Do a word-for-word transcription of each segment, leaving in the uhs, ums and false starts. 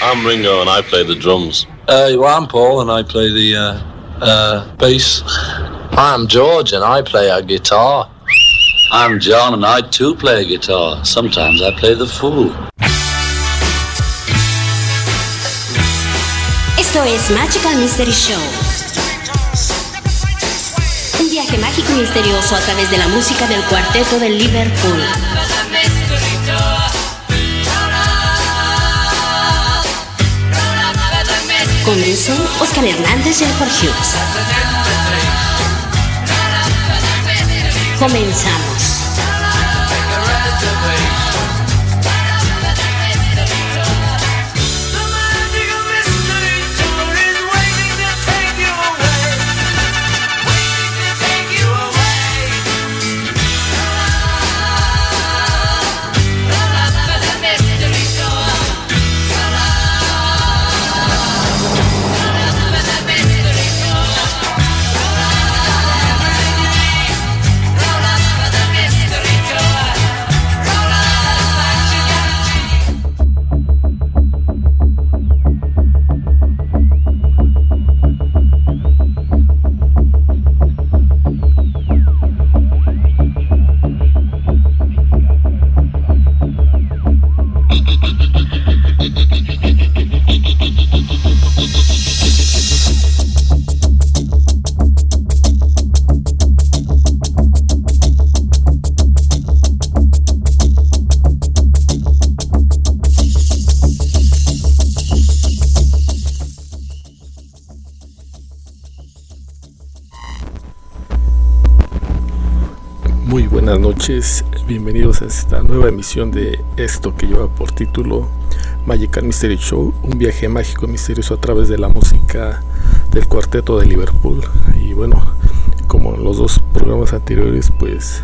I'm Ringo and I play the drums. Uh, well, I'm Paul and I play the uh, uh, bass. I'm George and I play a guitar. I'm John and I too play a guitar. Sometimes I play the fool. Esto es Magical Mystery Show. Un viaje mágico y misterioso a través de la música del Cuarteto de Liverpool. Conducen Oscar Hernández y Alfred Hughes. Comenzamos. Buenas noches, bienvenidos a esta nueva emisión de esto que lleva por título Magical Mystery Show, un viaje mágico y misterioso a través de la música del Cuarteto de Liverpool. Y bueno, como en los dos programas anteriores, pues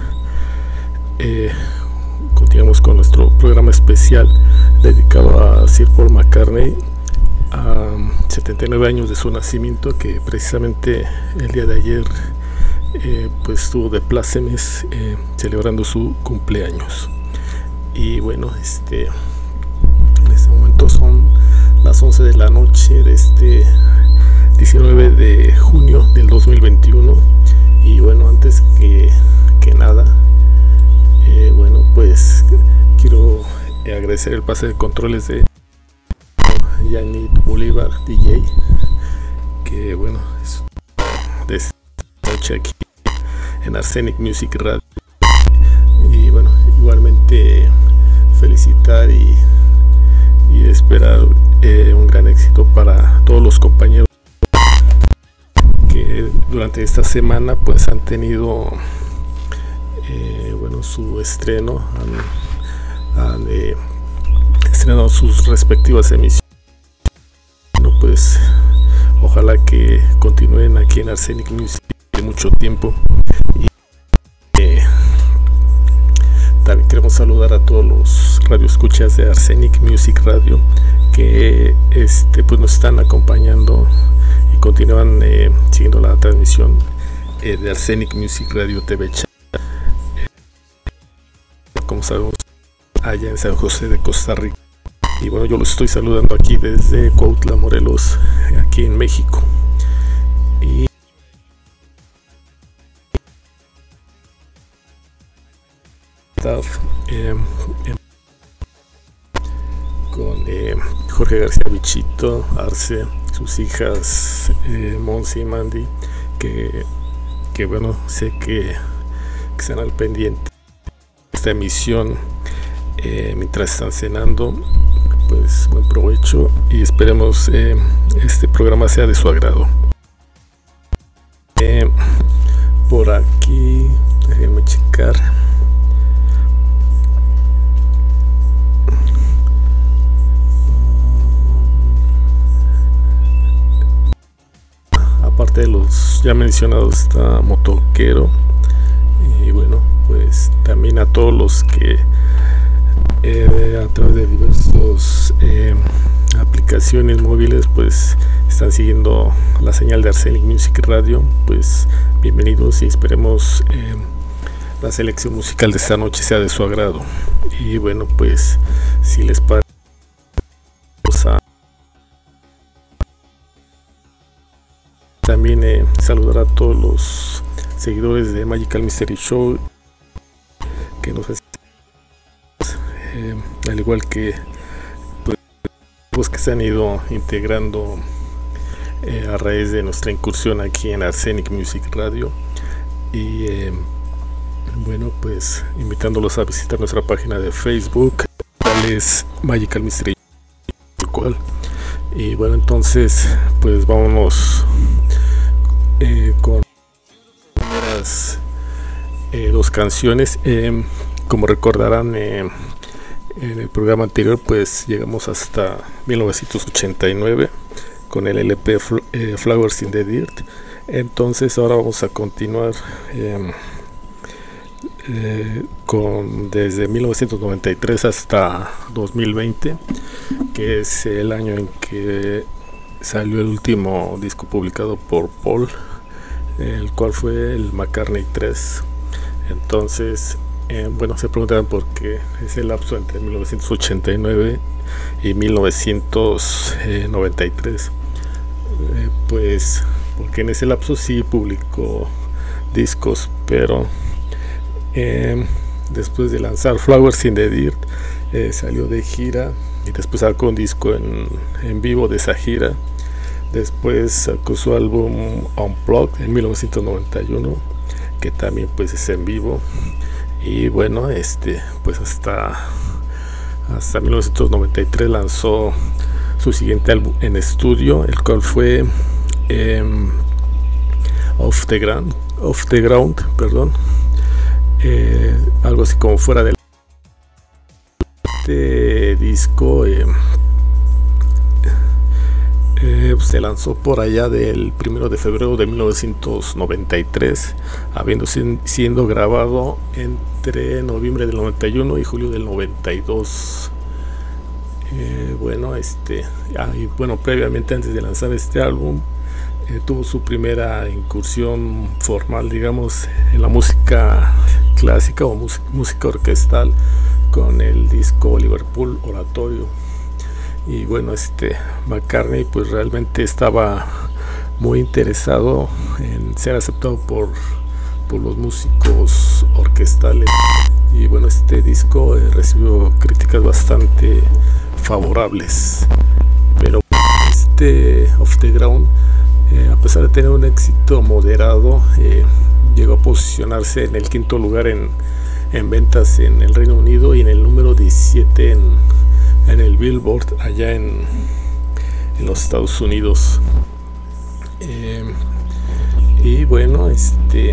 eh, continuamos con nuestro programa especial dedicado a Sir Paul McCartney, a setenta y nueve años de su nacimiento, que precisamente el día de ayer Eh, pues estuvo de plácemes eh, celebrando su cumpleaños. Y bueno, este en este momento son las once de la noche de este diecinueve de junio del dos mil veintiuno. Y bueno, antes que, que nada eh, bueno, pues quiero agradecer el pase de controles de Yannick Bolívar D J, que bueno, es de esta noche aquí en Arsenic Music Radio. Y bueno, igualmente felicitar y, y esperar eh, un gran éxito para todos los compañeros que durante esta semana pues han tenido eh, bueno, su estreno, han, han eh, estrenado sus respectivas emisiones. Bueno, pues ojalá que continúen aquí en Arsenic Music de mucho tiempo. Y eh, también queremos saludar a todos los radioescuchas de Arsenic Music Radio que este pues nos están acompañando y continúan eh, siguiendo la transmisión eh, de Arsenic Music Radio T V Chat, eh, como sabemos, allá en San José de Costa Rica. Y bueno, yo los estoy saludando aquí desde Cuautla, Morelos, aquí en México. Y Eh, eh, con eh, Jorge García Bichito, Arce, sus hijas eh, Monsi y Mandy, que, que bueno, sé que, que están al pendiente de esta emisión eh, mientras están cenando. Pues buen provecho y esperemos eh, este programa sea de su agrado. Eh, por aquí, déjenme checar. Aparte de los ya mencionados está Motoquero. Y bueno, pues también a todos los que eh, a través de diversos eh, aplicaciones móviles pues están siguiendo la señal de Arsenic Music Radio, pues bienvenidos y esperemos eh, la selección musical de esta noche sea de su agrado. Y bueno, pues si les parece, vamos a también eh, saludar a todos los seguidores de Magical Mystery Show que nos eh, al igual que pues, pues que se han ido integrando eh, a raíz de nuestra incursión aquí en Arsenic Music Radio. Y eh, bueno, pues invitándolos a visitar nuestra página de Facebook, cual es Magical Mystery cual. Y bueno, entonces pues vámonos eh, con las primeras eh, dos canciones. Eh, como recordarán, eh, en el programa anterior pues llegamos hasta mil novecientos ochenta y nueve con el L P Fl- eh, Flowers in the Dirt. Entonces ahora vamos a continuar eh, eh, con desde mil novecientos noventa y tres hasta dos mil veinte, que es el año en que salió el último disco publicado por Paul, el cual fue el McCartney tres. Entonces eh, bueno, se preguntarán por qué ese lapso entre mil novecientos ochenta y nueve y mil novecientos noventa y tres. eh, pues porque en ese lapso sí publicó discos, pero eh, después de lanzar Flowers in the Dirt eh, salió de gira y después sacó un disco en, en vivo de esa gira. Después sacó su álbum Unplugged en mil novecientos noventa y uno, que también pues es en vivo. Y bueno, este pues hasta hasta mil novecientos noventa y tres lanzó su siguiente álbum en estudio, el cual fue eh, Off the Ground, Off the Ground, perdón, eh, algo así como fuera del este disco. Eh, eh, se lanzó por allá del primero de febrero de mil novecientos noventa y tres, habiendo si, siendo grabado entre noviembre del noventa y uno y julio del noventa y dos. Eh, bueno, este, ah, y bueno, previamente antes de lanzar este álbum, eh, tuvo su primera incursión formal, digamos, en la música clásica o mus- música orquestal con el disco Liverpool Oratorio. Y bueno, este McCartney pues realmente estaba muy interesado en ser aceptado por, por los músicos orquestales. Y bueno, este disco eh, recibió críticas bastante favorables, pero este Off the Ground, eh, a pesar de tener un éxito moderado, eh, llegó a posicionarse en el quinto lugar en, en ventas en el Reino Unido y en el número diecisiete en, en el Billboard allá en, en los Estados Unidos. Eh, y bueno, este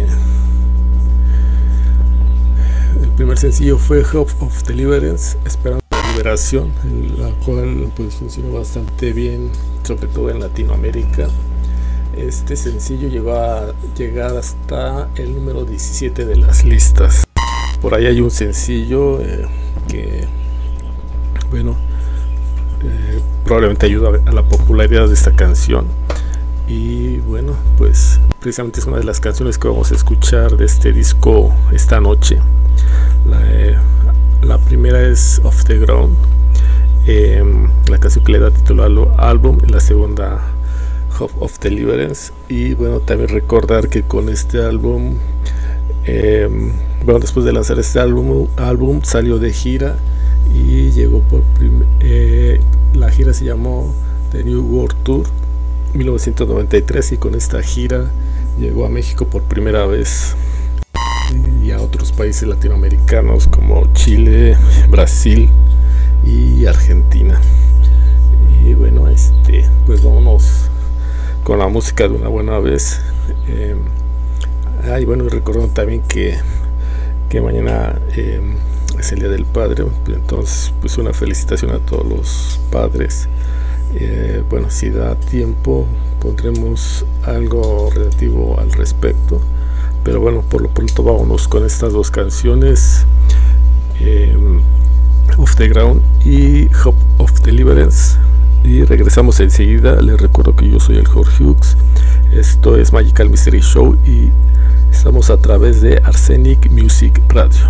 el primer sencillo fue Hope of Deliverance, esperando la liberación, la cual pues funcionó bastante bien, sobre todo en Latinoamérica. Este sencillo llegó a llegar hasta el número diecisiete de las listas. Por ahí hay un sencillo eh, que, bueno, eh, probablemente ayuda a la popularidad de esta canción. Y bueno, pues precisamente es una de las canciones que vamos a escuchar de este disco esta noche. La, eh, la primera es Off the Ground, eh, la canción que le da título al álbum, y la segunda Hope of Deliverance. Y bueno, también recordar que con este álbum, eh, bueno, después de lanzar este álbum, álbum salió de gira y llegó por prim- eh, la gira se llamó The New World Tour mil novecientos noventa y tres, y con esta gira llegó a México por primera vez y a otros países latinoamericanos como Chile, Brasil y Argentina. Y bueno, este pues vámonos con la música de una buena vez. Eh, ah, y bueno, recordando también que, que mañana eh, es el Día del Padre, entonces pues una felicitación a todos los padres. Eh, bueno, si da tiempo pondremos algo relativo al respecto, pero bueno, por lo pronto vámonos con estas dos canciones, eh, Off the Ground y Hope of Deliverance, y regresamos enseguida. Les recuerdo que yo soy el Jorge Hughes, esto es Magical Mystery Show y estamos a través de Arsenic Music Radio.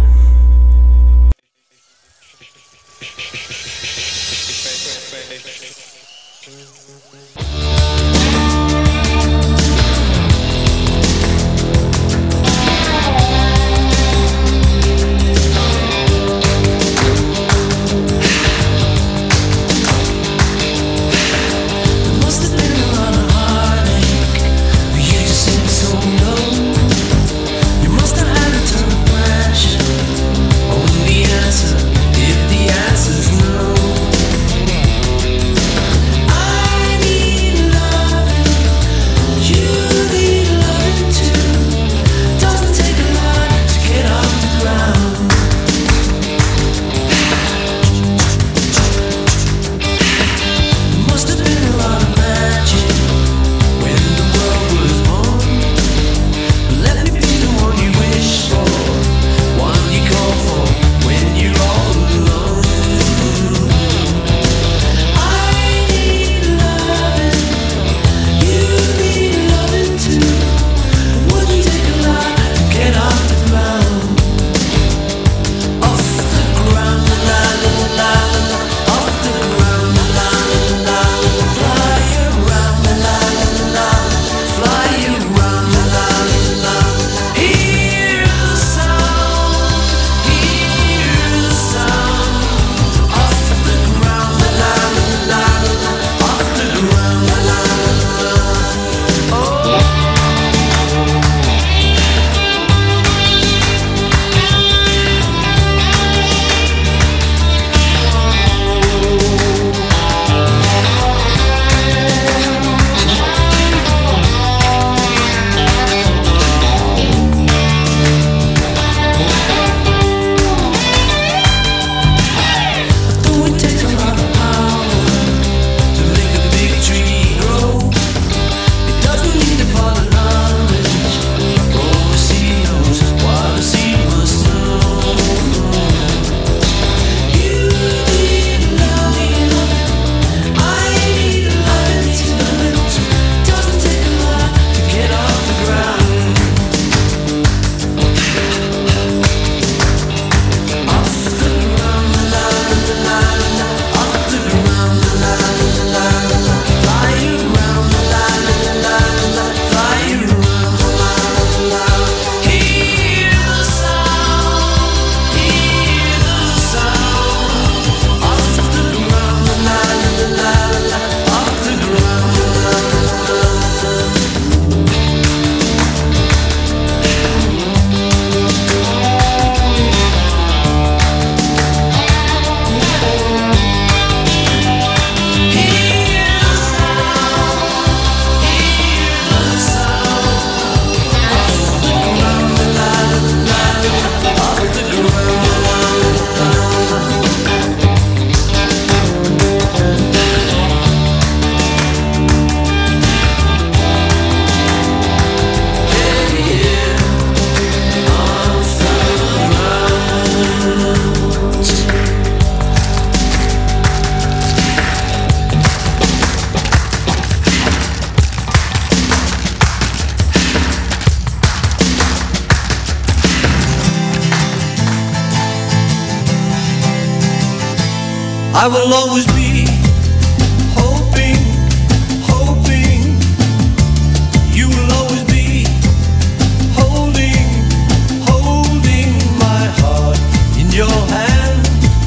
I will always be hoping, hoping. You will always be holding, holding my heart in your hand.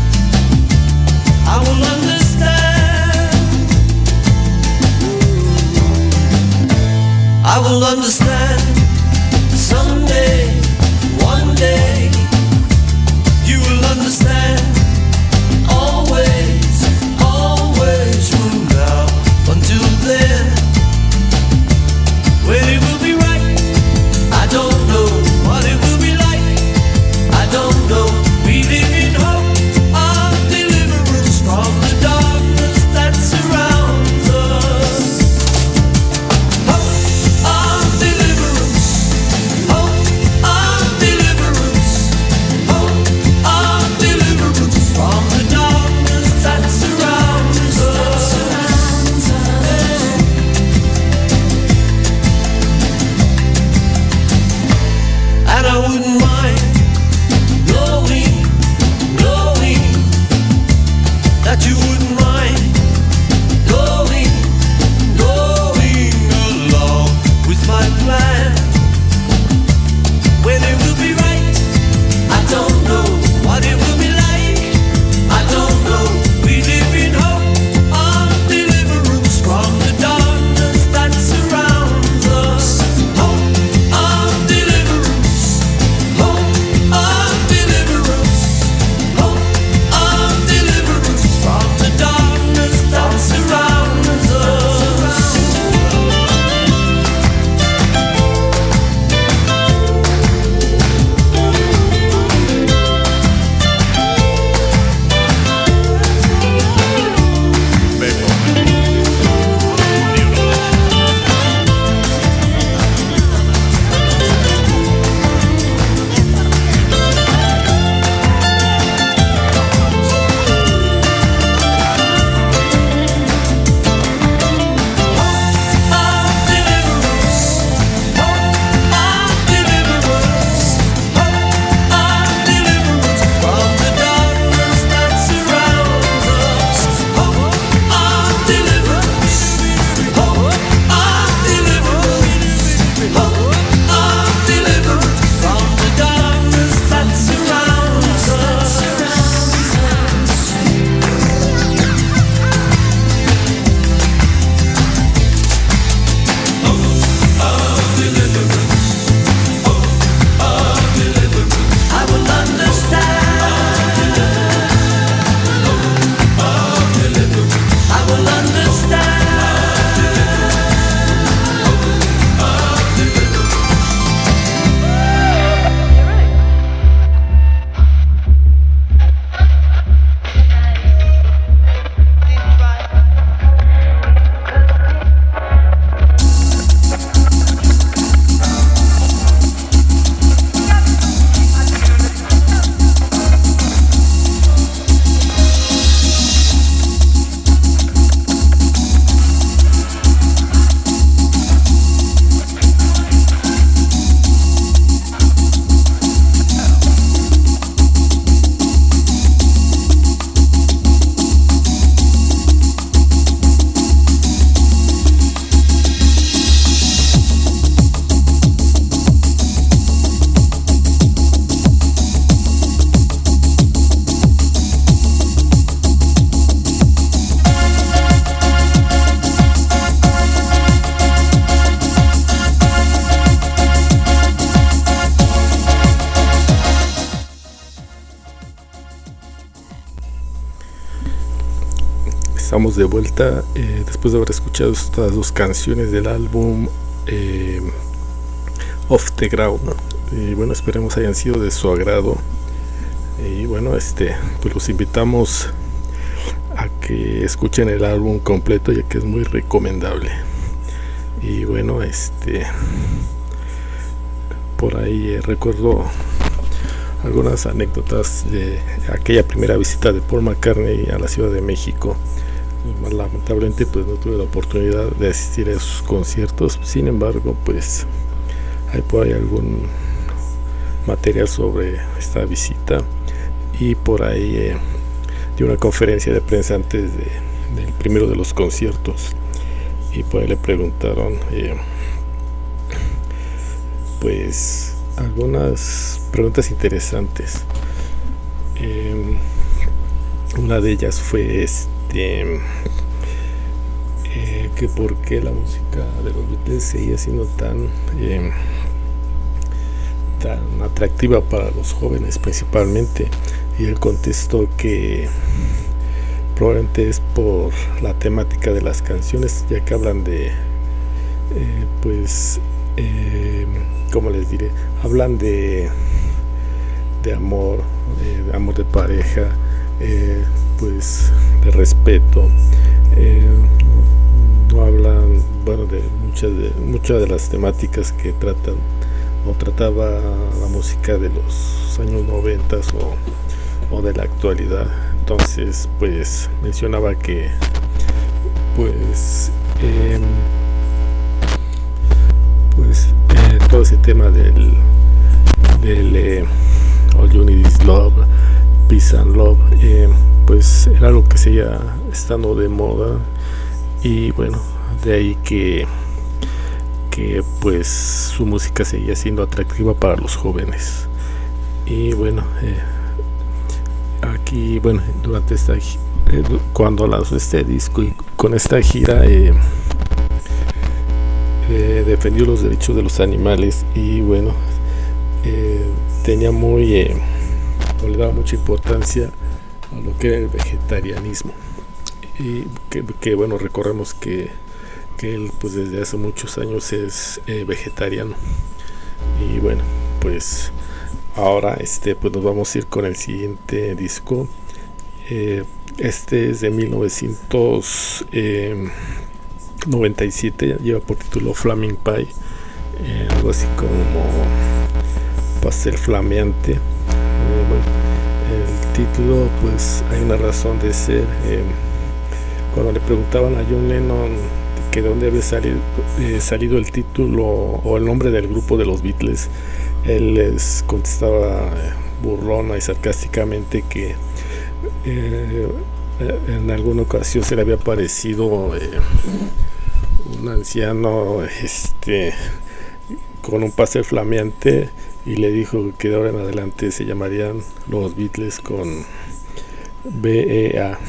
I will understand. I will understand someday, one day. You will understand. Always, always from now until then. When it will be right, I don't know. What it will be like, I don't know. We live in hope of deliverance from the darkness that surrounds us. Hope of deliverance, hope of deliverance, hope of deliverance from the darkness that surrounds us. And I wouldn't mind knowing, knowing that you wouldn't mind going, going along with my plan. When it will be right, I don't know. What it will be like, I don't know. We live in hope of deliverance from the darkness that surrounds us. Hope of deliverance, hope of deliverance, hope of deliverance from the darkness that surrounds us. I will understand. I will understand. Estamos de vuelta eh, después de haber escuchado estas dos canciones del álbum eh, Off the Ground, ¿no? Y bueno, esperemos hayan sido de su agrado. Y bueno, este pues los invitamos a que escuchen el álbum completo, ya que es muy recomendable. Y bueno, este por ahí eh, recuerdo algunas anécdotas de aquella primera visita de Paul McCartney a la Ciudad de México. Lamentablemente pues no tuve la oportunidad de asistir a sus conciertos. Sin embargo, pues hay por ahí algún material sobre esta visita, y por ahí eh, dio una conferencia de prensa antes de, del primero de los conciertos, y pues le preguntaron eh, pues algunas preguntas interesantes. Eh, una de ellas fue este eh, que por qué la música de los Beatles seguía siendo tan eh, tan atractiva para los jóvenes principalmente, y él contestó que probablemente es por la temática de las canciones, ya que hablan de eh, pues eh, ¿cómo les diré? Hablan de de amor, eh, de amor de pareja, eh, pues de respeto, eh, no, no hablan, bueno, de muchas de muchas de las temáticas que tratan o trataba la música de los años noventas o, o de la actualidad. Entonces pues mencionaba que pues eh, pues eh, todo ese tema del del eh, All You Need Is Love, Peace and Love, eh, pues era algo que seguía estando de moda, y bueno, de ahí que que pues su música seguía siendo atractiva para los jóvenes. Y bueno, eh, aquí bueno durante esta eh, cuando lanzó este disco y con esta gira eh, eh, defendió los derechos de los animales, y bueno eh, tenía muy eh, o le daba mucha importancia a lo que era el vegetarianismo, y que, que bueno, recordemos que, que él pues desde hace muchos años es eh, vegetariano. Y bueno, pues ahora este pues nos vamos a ir con el siguiente disco. eh, este es de mil novecientos noventa y siete, lleva por título Flaming Pie, eh, algo así como pastel flameante. Eh, bueno, el título pues hay una razón de ser. Eh, cuando le preguntaban a John Lennon que de dónde había salido, eh, salido el título o el nombre del grupo de los Beatles, él les contestaba eh, burlona y sarcásticamente que eh, en alguna ocasión se le había aparecido eh, un anciano este con un pastel flameante, y le dijo que de ahora en adelante se llamarían los Beatles con B E A.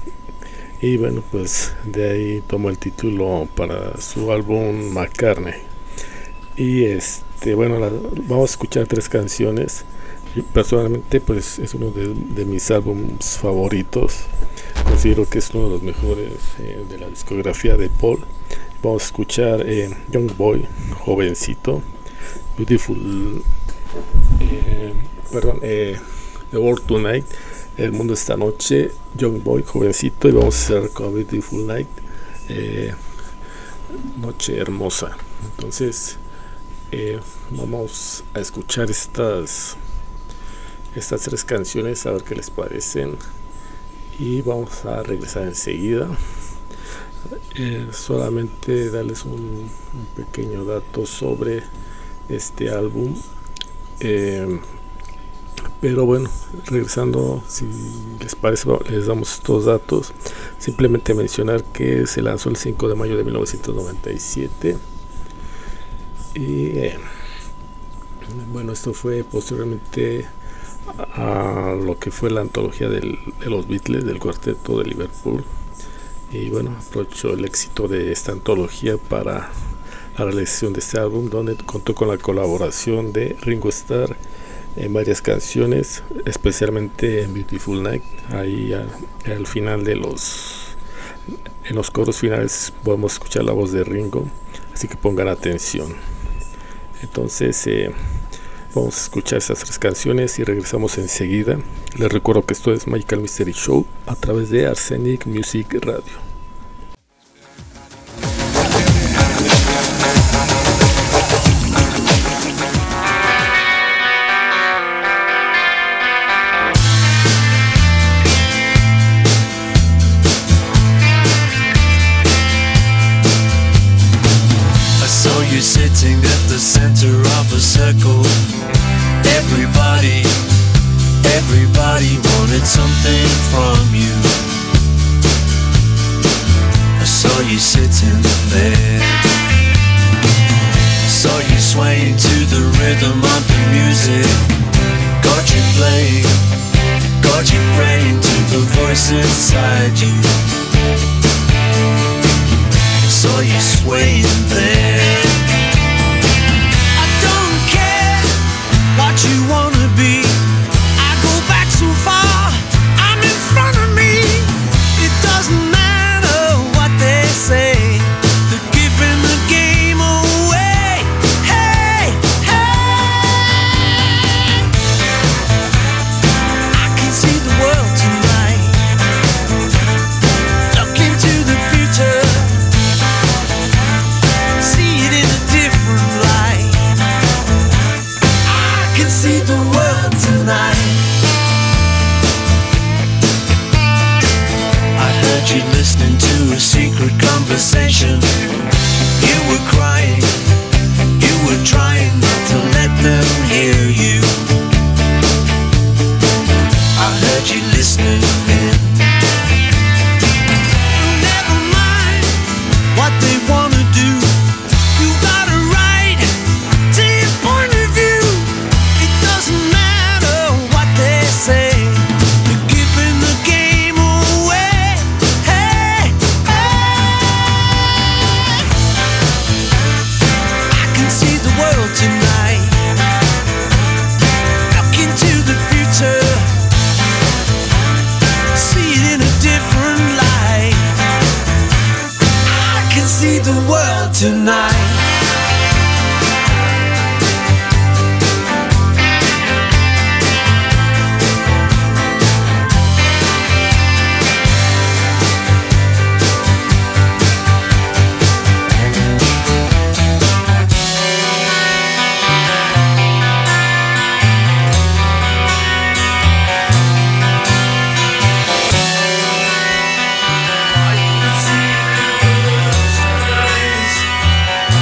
Y bueno, pues de ahí tomó el título para su álbum McCartney. Y este bueno, la, vamos a escuchar tres canciones. Y personalmente pues es uno de, de mis álbumes favoritos. Considero que es uno de los mejores eh, de la discografía de Paul. Vamos a escuchar eh, Young Boy, jovencito, Beautiful, eh, perdón, eh, The World Tonight, El Mundo Esta Noche, Young Boy, jovencito, y vamos a hacer con Beautiful Night, eh, Noche Hermosa. Entonces eh, vamos a escuchar estas estas tres canciones, a ver qué les parecen, y vamos a regresar enseguida. Eh, solamente darles un, un pequeño dato sobre este álbum, eh, pero bueno, regresando, si les parece, les damos estos datos. Simplemente mencionar que se lanzó el cinco de mayo de mil novecientos noventa y siete, y eh, bueno, esto fue posteriormente a lo que fue la antología del, de los Beatles, del cuarteto de Liverpool. Y bueno, aprovechó el éxito de esta antología para la realización de este álbum, donde contó con la colaboración de Ringo Starr en varias canciones, especialmente en Beautiful Night. Ahí al, al final de los en los coros finales podemos escuchar la voz de Ringo, así que pongan atención. Entonces eh, vamos a escuchar esas tres canciones y regresamos enseguida. Les recuerdo que esto es Magical Mystery Show a través de Arsenic Music Radio. I saw you sitting at the center of a circle. Everybody, everybody wanted something from you. voice inside you. Saw you swaying there. I don't care what you wanna be. I go back so far, I'm in front of me. It doesn't matter what they say. They're giving the game away. Hey, hey. I can see the world tonight. Look into the future. See it in a different light. I can see the world tonight. I heard you listening to a secret conversation. You were crying, you were trying not to let them hear you. I heard you listening in. Never mind what they wanna do. You got a right to your point of view. It doesn't matter what they say. You're giving the game away. Hey, hey. I can see the world tonight. Look into the future. See it in a different light. I can see the world tonight. I can see the world's eyes.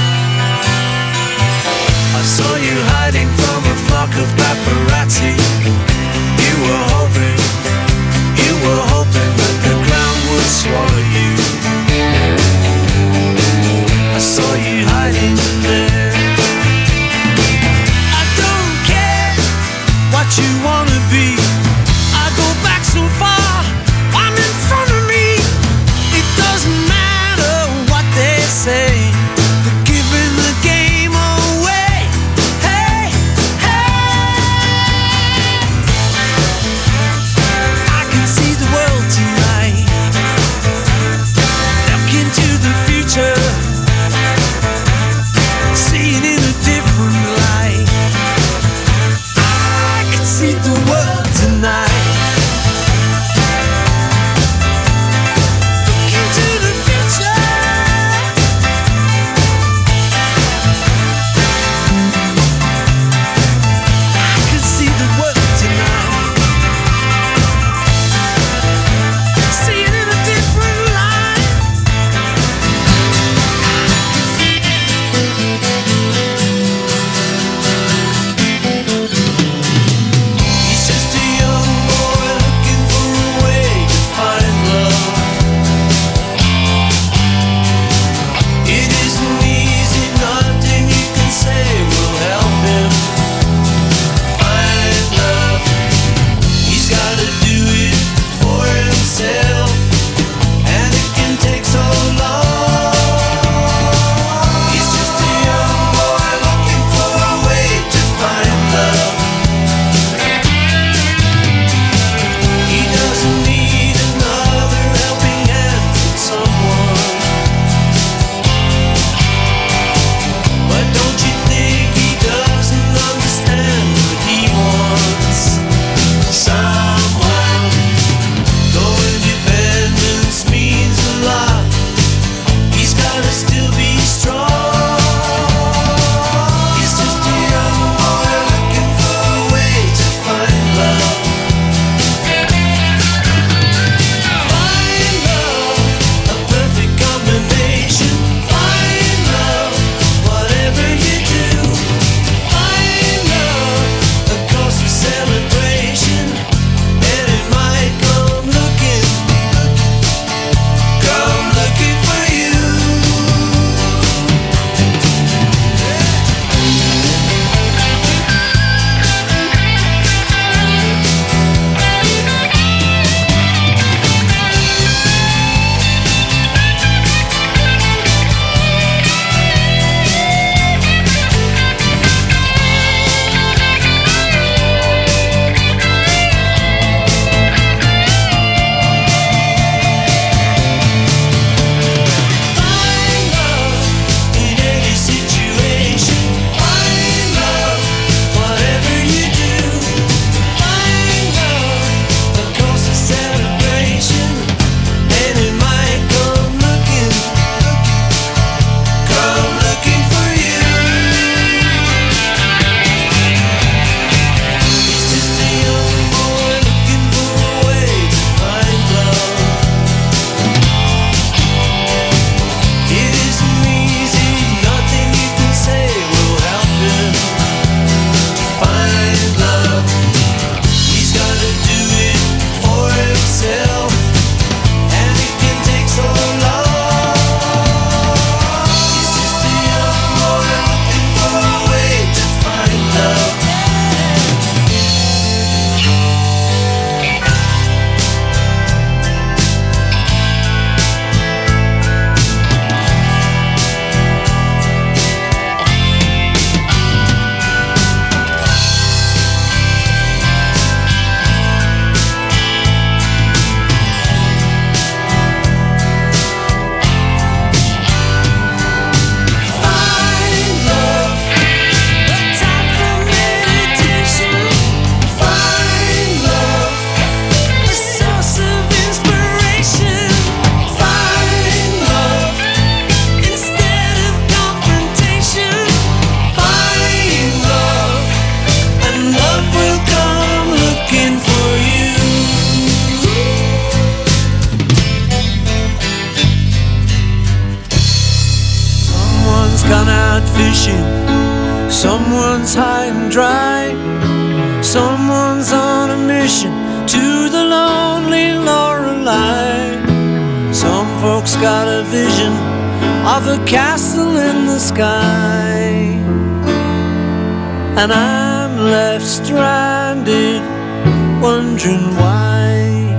Someone's high and dry, someone's on a mission to the lonely Lorelei. Some folks got a vision of a castle in the sky, and I'm left stranded, wondering why.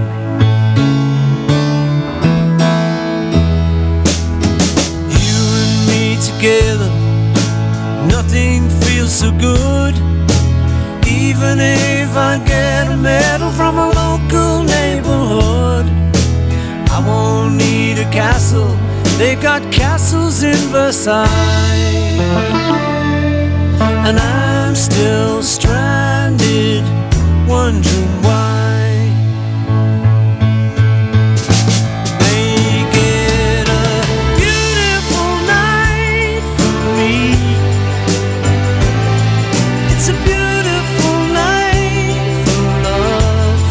You and me together, nothing feels so good. Even if I get a medal from a local neighborhood, I won't need a castle, they've got castles in Versailles. And I'm still stranded, wondering why. Make it a beautiful night for me. It's a beautiful night for love,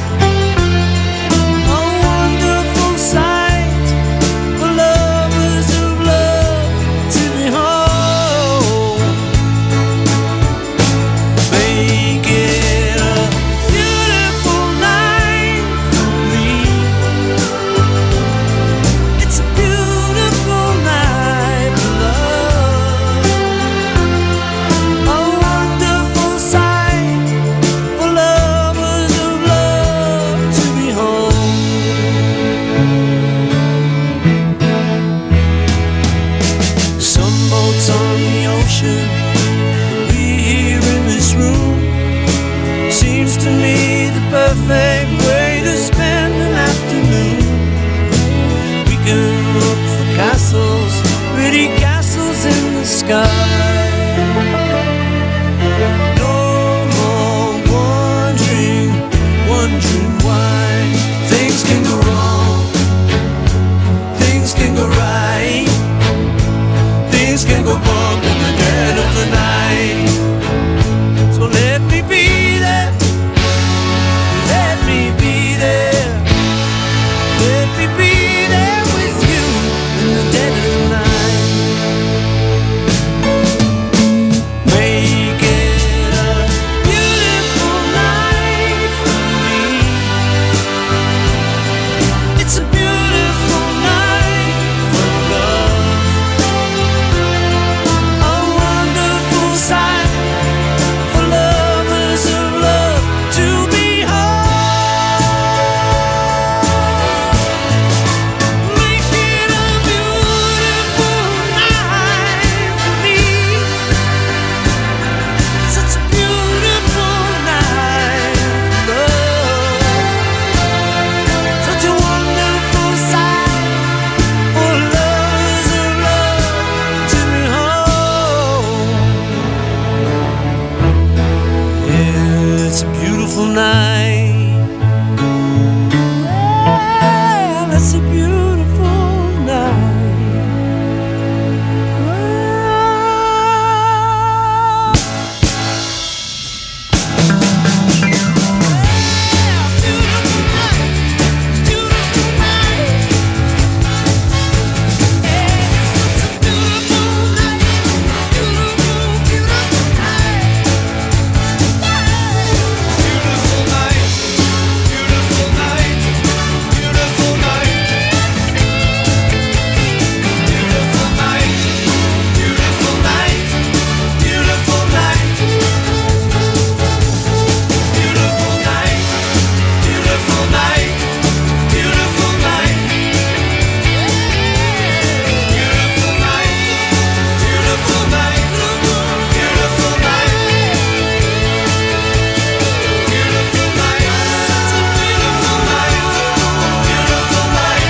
a wonderful sight for lovers of love to behold. Make it a beautiful night for me. It's a beautiful night for love, a wonderful sight for lovers of love to behold. Some boats on the ocean, we here in this room, seems to me the perfect way to spend an afternoon. We can look for castles, pretty castles in the sky. No more wondering, wondering why. Things can go wrong, things can go right, things can go bump in the dead of the night. So let me be there, let me be there, let me be there with you in the dead of the night. Make it a beautiful night for me. It's a beautiful night for love, a wonderful sight for lovers of love to behold. Make it a beautiful night for me. Such a beautiful night for love, such a wonderful sight for lovers of love to behold. Yeah, it's a beautiful night. Well, it's a beautiful night. Well, beautiful night, beautiful night. Yeah, it's such a beautiful night, beautiful, beautiful night. Beautiful night, beautiful night, beautiful night. Beautiful night, beautiful night, beautiful night. Beautiful night, beautiful night, beautiful night. Beautiful night, beautiful night, beautiful night. Beautiful night, such a beautiful night, beautiful night.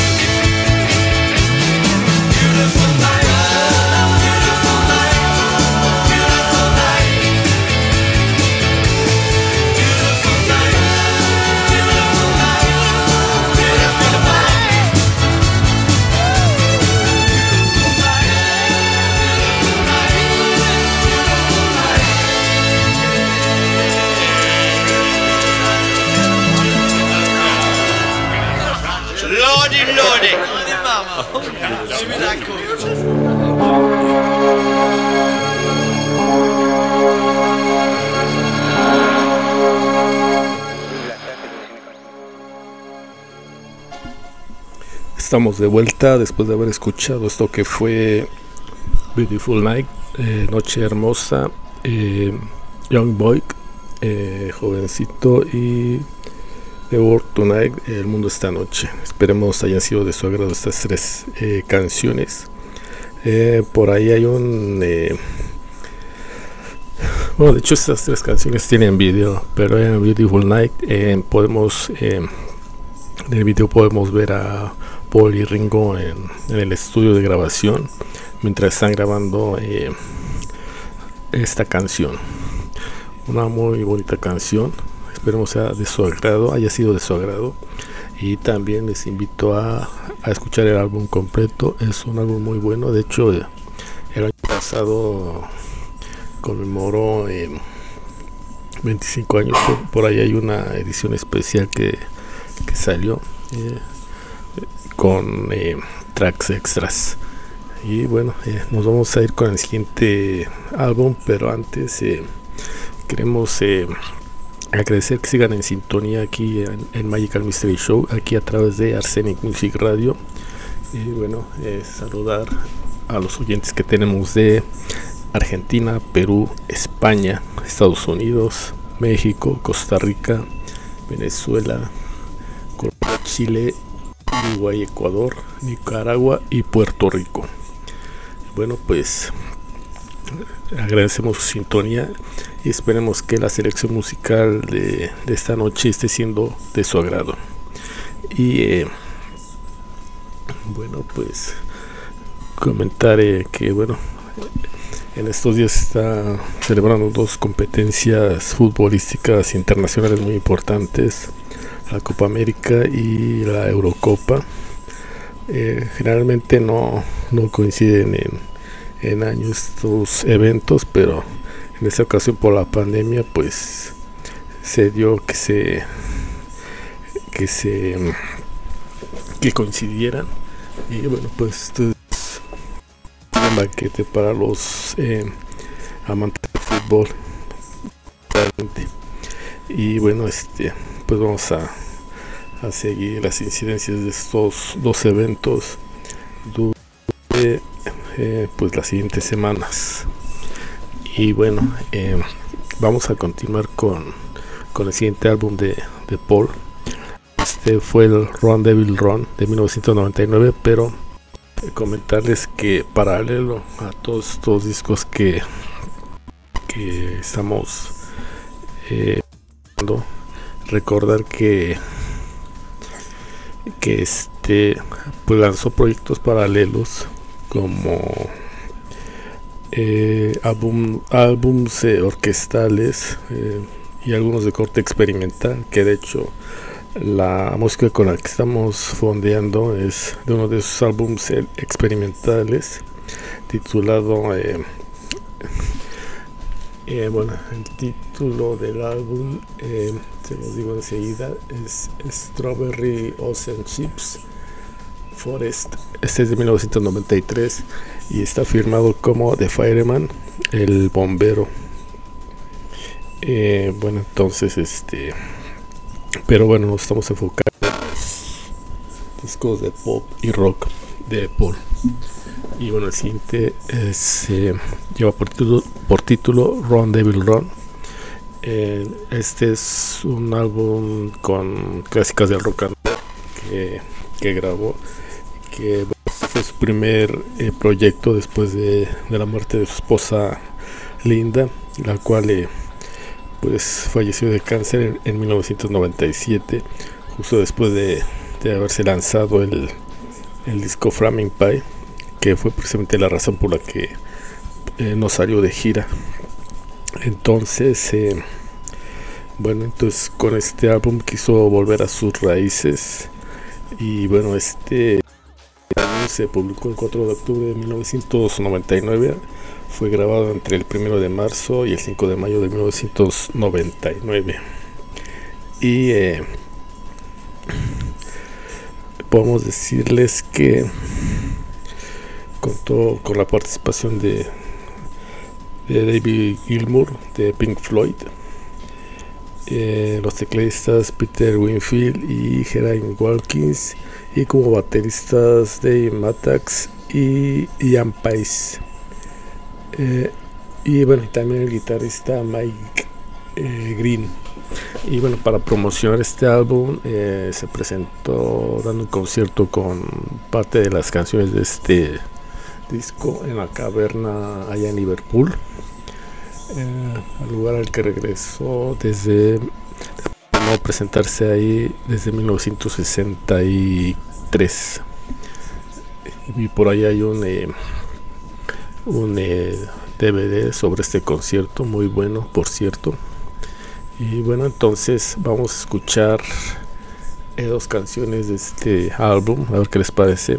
Beautiful night, beautiful night, beautiful night. Beautiful night, beautiful night, beautiful Lordy, lordy. Estamos de vuelta después de haber escuchado esto que fue Beautiful Night, eh, Noche Hermosa, eh, Young Boy, eh, Jovencito, y The World Tonight, El Mundo Esta Noche. Esperemos hayan sido de su agrado estas tres eh, canciones. Eh, por ahí hay un... Eh, bueno, de hecho estas tres canciones tienen video, pero en Beautiful Night eh, podemos... Eh, en el video podemos ver a Paul y Ringo en, en el estudio de grabación mientras están grabando eh, esta canción. Una muy bonita canción, esperemos sea de su agrado, haya sido de su agrado, y también les invito a, a escuchar el álbum completo. Es un álbum muy bueno. De hecho, el año pasado conmemoró eh, veinticinco años, por, por ahí hay una edición especial que que salió eh, con eh, tracks extras. Y bueno, eh, nos vamos a ir con el siguiente álbum, pero antes eh, queremos eh, agradecer que sigan en sintonía aquí en, en Magical Mystery Show, aquí a través de Arsenic Music Radio. Y bueno, eh, saludar a los oyentes que tenemos de Argentina, Perú, España, Estados Unidos, México, Costa Rica, Venezuela, Chile, Uruguay, Ecuador, Nicaragua y Puerto Rico. Bueno, pues agradecemos su sintonía y esperemos que la selección musical de, de esta noche esté siendo de su agrado. Y eh, bueno, pues comentar eh, que bueno, en estos días se está celebrando dos competencias futbolísticas internacionales muy importantes, la Copa América y la Eurocopa. Eh, generalmente no, no coinciden en, en años estos eventos, pero en esta ocasión por la pandemia pues se dio que se que se que coincidieran. Y bueno, pues esto es un banquete para los eh, amantes del fútbol realmente. Y bueno, este pues vamos a, a seguir las incidencias de estos dos eventos durante eh, pues las siguientes semanas. Y bueno, eh, vamos a continuar con, con el siguiente álbum de, de Paul. Este fue el Run Devil Run de mil novecientos noventa y nueve, pero eh, comentarles que paralelo a todos estos discos que, que estamos eh, viendo, recordar que que este pues lanzó proyectos paralelos como eh, álbum, álbums eh, orquestales eh, y algunos de corte experimental, que de hecho la música con la que estamos fondeando es de uno de esos álbums eh, experimentales titulado eh, Eh, bueno, el título del álbum, eh, se los digo enseguida, es Strawberry Ocean Chips Forest. Este es de mil novecientos noventa y tres y está firmado como The Fireman, el bombero. Eh, bueno, entonces, este, pero bueno, nos estamos enfocando en los discos de pop y rock de Paul. Y bueno, el siguiente es, eh, lleva por título, por título Run Devil Run. Eh, este es un álbum con clásicas del rock and roll que, que grabó, que bueno, fue su primer eh, proyecto después de, de la muerte de su esposa Linda, la cual eh, pues falleció de cáncer en, en mil novecientos noventa y siete, justo después de, de haberse lanzado el, el disco Flaming Pie, que fue precisamente la razón por la que eh, no salió de gira. Entonces, eh, bueno, entonces con este álbum quiso volver a sus raíces. Y bueno, este álbum se publicó el cuatro de octubre de mil novecientos noventa y nueve. Fue grabado entre el primero de marzo y el cinco de mayo de mil novecientos noventa y nueve. Y eh, podemos decirles que contó con la participación de, de David Gilmour de Pink Floyd, eh, los tecladistas Peter Winfield y Geraint Watkins, y como bateristas Dave Mattacks y Ian Paice, eh, y bueno, también el guitarrista Mike eh, Green. Y bueno, para promocionar este álbum eh, se presentó dando un concierto con parte de las canciones de este disco en la Caverna allá en Liverpool, eh, al lugar al que regresó desde no presentarse ahí desde mil novecientos sesenta y tres. Y por ahí hay un eh, un eh, D V D sobre este concierto, muy bueno, por cierto. Y bueno, entonces vamos a escuchar eh, dos canciones de este álbum, a ver qué les parece.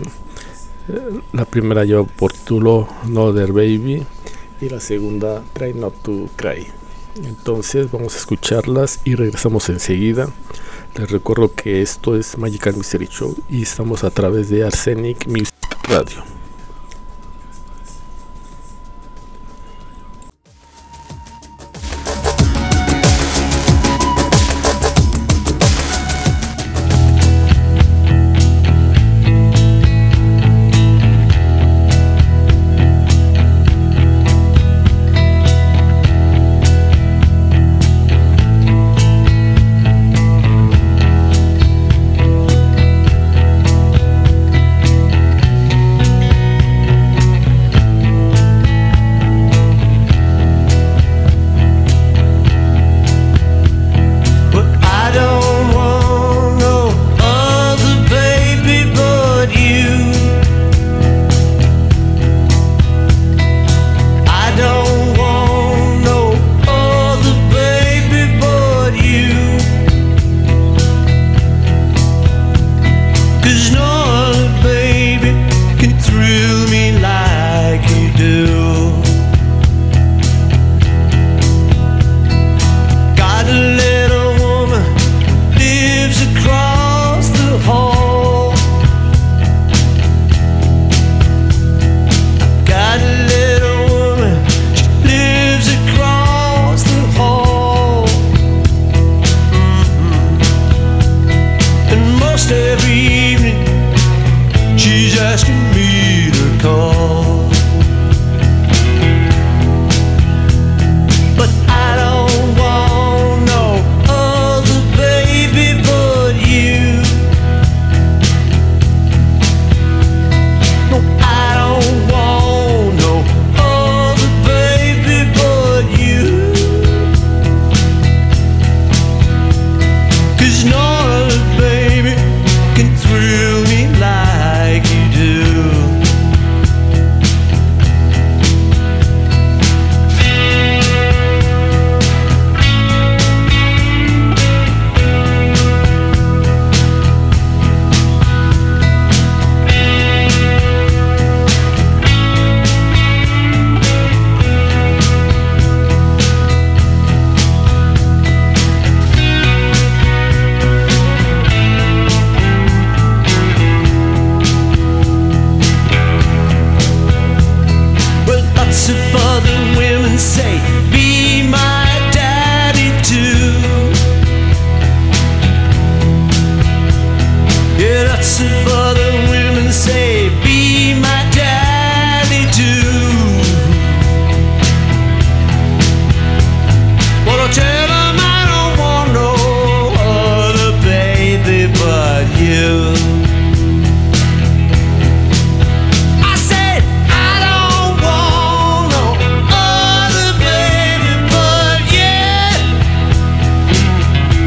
Eh, la primera lleva por título No Other Baby y la segunda Try Not to Cry. Entonces vamos a escucharlas y regresamos enseguida. Les recuerdo que esto es Magical Mystery Show y estamos a través de Arsenic Music Radio.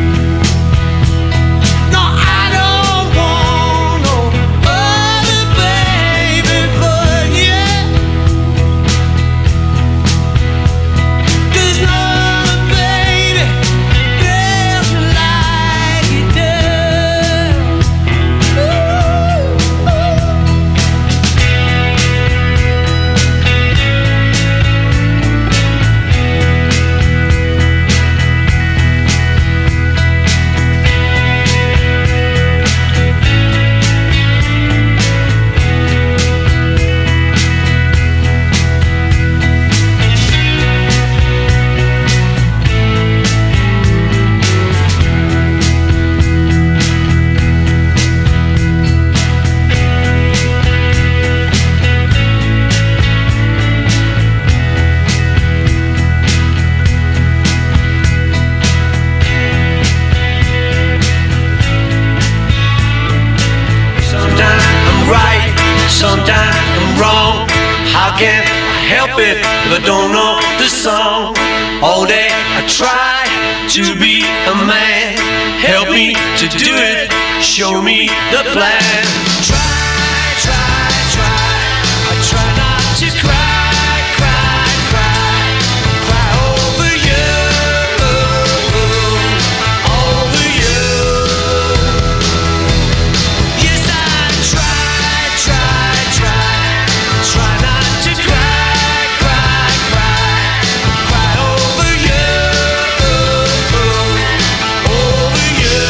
No, I don't want no other baby. sometimes I'm wrong. How can I help it if I don't know the song? All day I try to be a man. Help me to do it, show me the plan. Try, try, try. I try not to cry, cry, cry. Cry over you, over you. Yes, I try, try, try. Try not to cry, cry, cry. Cry over you, over you.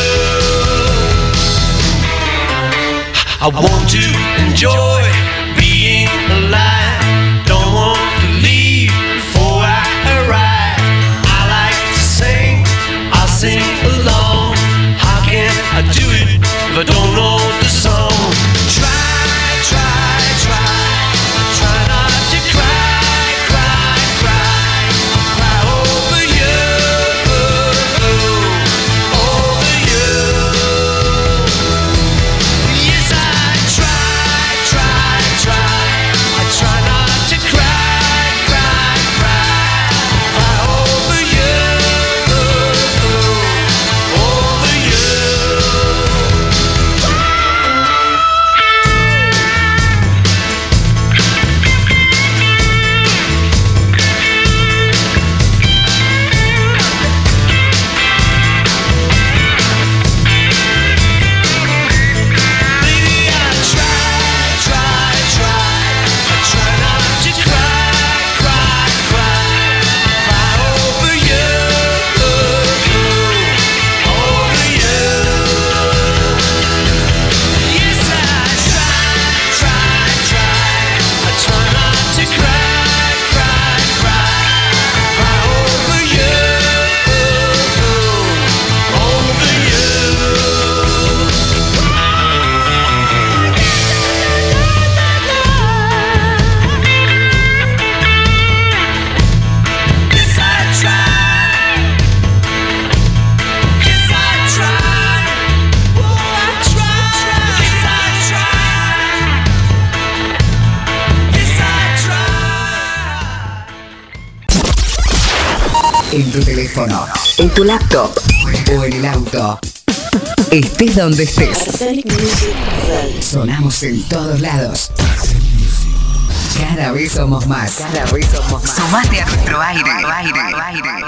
I want to enjoy being alive. Don't want to leave before I arrive. I like to sing, I'll sing along. How can I do it if I don't know the song? Try, try, try. Try not to cry, cry, cry. Cry over you, over you. Yes, I try, try, try. I try not to cry, cry, cry. Cry over you, over you. Baby, I try, try, try. I try not to cry, cry, cry. Cry over you, over you. Yes, I try, try, try. I try not to cry, cry, cry. Cry over you, over you. Yes, I try. Yes, I try. Oh, I try. Yes, I try. Yes, I try. En tu teléfono, en tu laptop o en el auto. Estés donde estés. Sonamos en todos lados. Cada vez somos más. Cada vez somos más. Sumate a nuestro aire. aire, aire.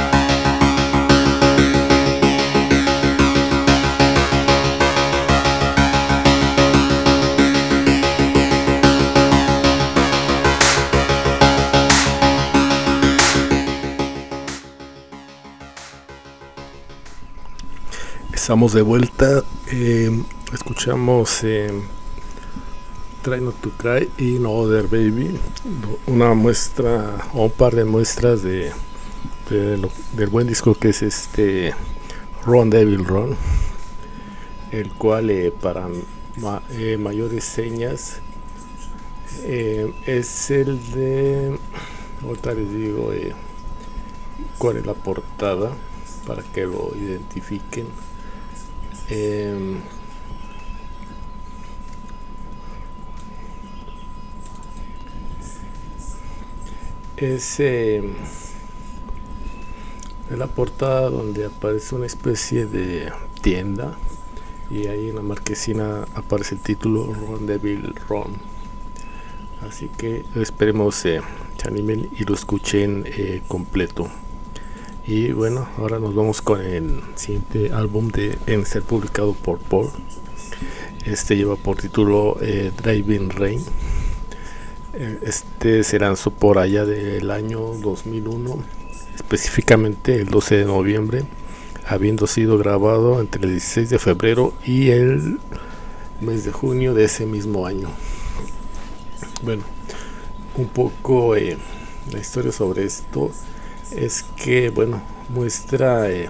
Estamos de vuelta. eh, escuchamos eh, Try Not to Cry y No Other Baby, una muestra o un par de muestras de, de lo, del buen disco que es este Run Devil Run, el cual eh, para ma, eh, mayores señas eh, es el de, ahorita les digo eh, cuál es la portada para que lo identifiquen. Eh, es eh, en la portada donde aparece una especie de tienda y ahí en la marquesina aparece el título Run Devil Run, así que esperemos eh, se animen y lo escuchen eh, completo. Y bueno, ahora nos vamos con el siguiente álbum de, en ser publicado por Paul. Este lleva por título eh, Driving Rain. Este se lanzó por allá del año dos mil uno, específicamente el doce de noviembre, habiendo sido grabado entre el dieciséis de febrero y el mes de junio de ese mismo año. Bueno, un poco eh, la historia sobre esto es que, bueno, muestra eh,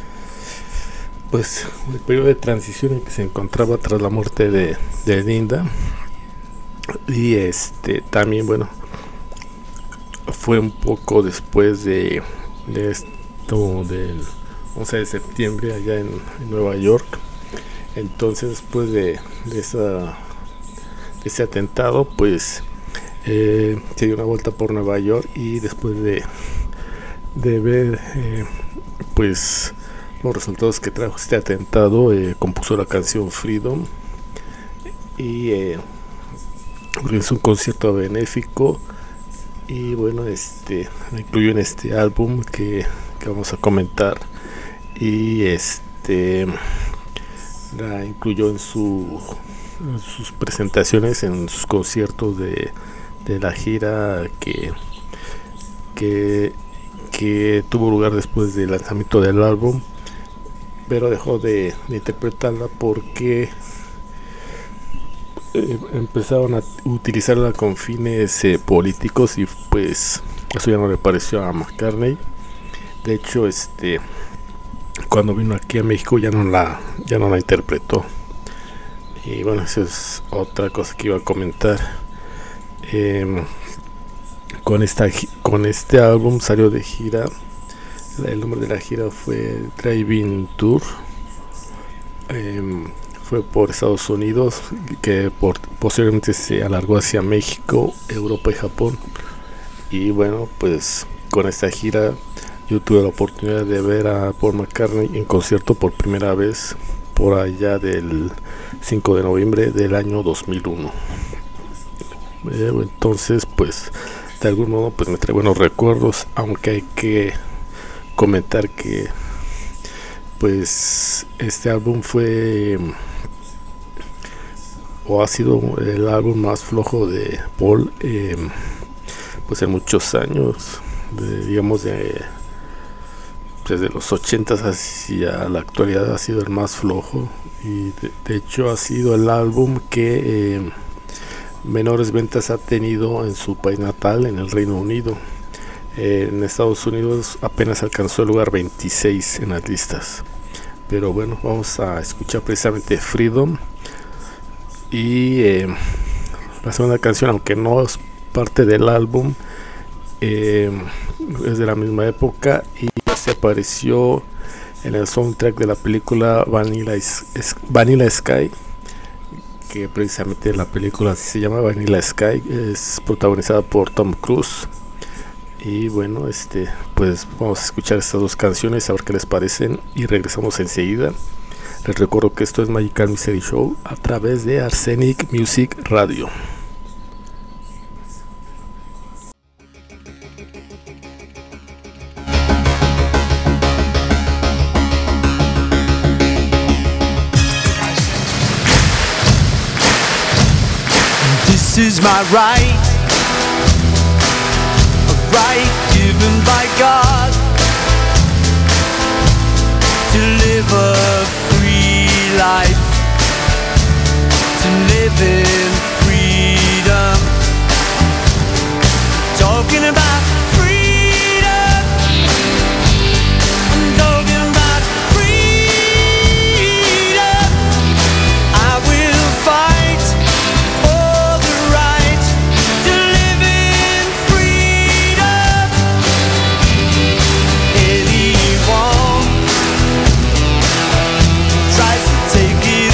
pues el periodo de transición en que se encontraba tras la muerte de, de Linda. Y este también, bueno, fue un poco después de, de esto del once de septiembre allá en, en Nueva York. Entonces, después de, de esa de ese atentado, pues eh, se dio una vuelta por Nueva York y después de, de ver eh, pues los resultados que trajo este atentado, eh, compuso la canción Freedom y eh, organizó un concierto benéfico y bueno, este la incluyó en este álbum que, que vamos a comentar y este la incluyó en, su, en sus presentaciones, en sus conciertos de, de la gira que, que, que tuvo lugar después del lanzamiento del álbum, pero dejó de, de interpretarla porque eh, empezaron a utilizarla con fines eh, políticos y pues eso ya no le pareció a McCartney. De hecho, este cuando vino aquí a México ya no la ya no la interpretó. Y bueno, esa es otra cosa que iba a comentar. Eh, con esta con este álbum salió de gira. El nombre de la gira fue Driving Tour. Eh, fue por Estados Unidos, que por, posteriormente se alargó hacia México, Europa y Japón. Y bueno, pues con esta gira yo tuve la oportunidad de ver a Paul McCartney en concierto por primera vez por allá del cinco de noviembre del año dos mil uno. Eh, entonces, pues de algún modo pues me trae buenos recuerdos, aunque hay que comentar que pues este álbum fue o ha sido el álbum más flojo de Paul eh, pues en muchos años, de, digamos de desde los ochentas hacia la actualidad ha sido el más flojo y de, de hecho ha sido el álbum que eh, menores ventas ha tenido en su país natal, en el Reino Unido. Eh, en Estados Unidos apenas alcanzó el lugar veintiséis en las listas. Pero bueno, vamos a escuchar precisamente Freedom y eh, la segunda canción, aunque no es parte del álbum, eh, es de la misma época y se apareció en el soundtrack de la película Vanilla, Vanilla Sky, que precisamente la película se llama Vanilla Sky, es protagonizada por Tom Cruise. Y bueno, este pues vamos a escuchar estas dos canciones, a ver qué les parecen y regresamos enseguida. Les recuerdo que esto es Magical Mystery Show a través de Arsenic Music Radio. This is my right, a right given by God to live a free life, to live in freedom. Talking about freedom, I'm talking about freedom. I will fight take it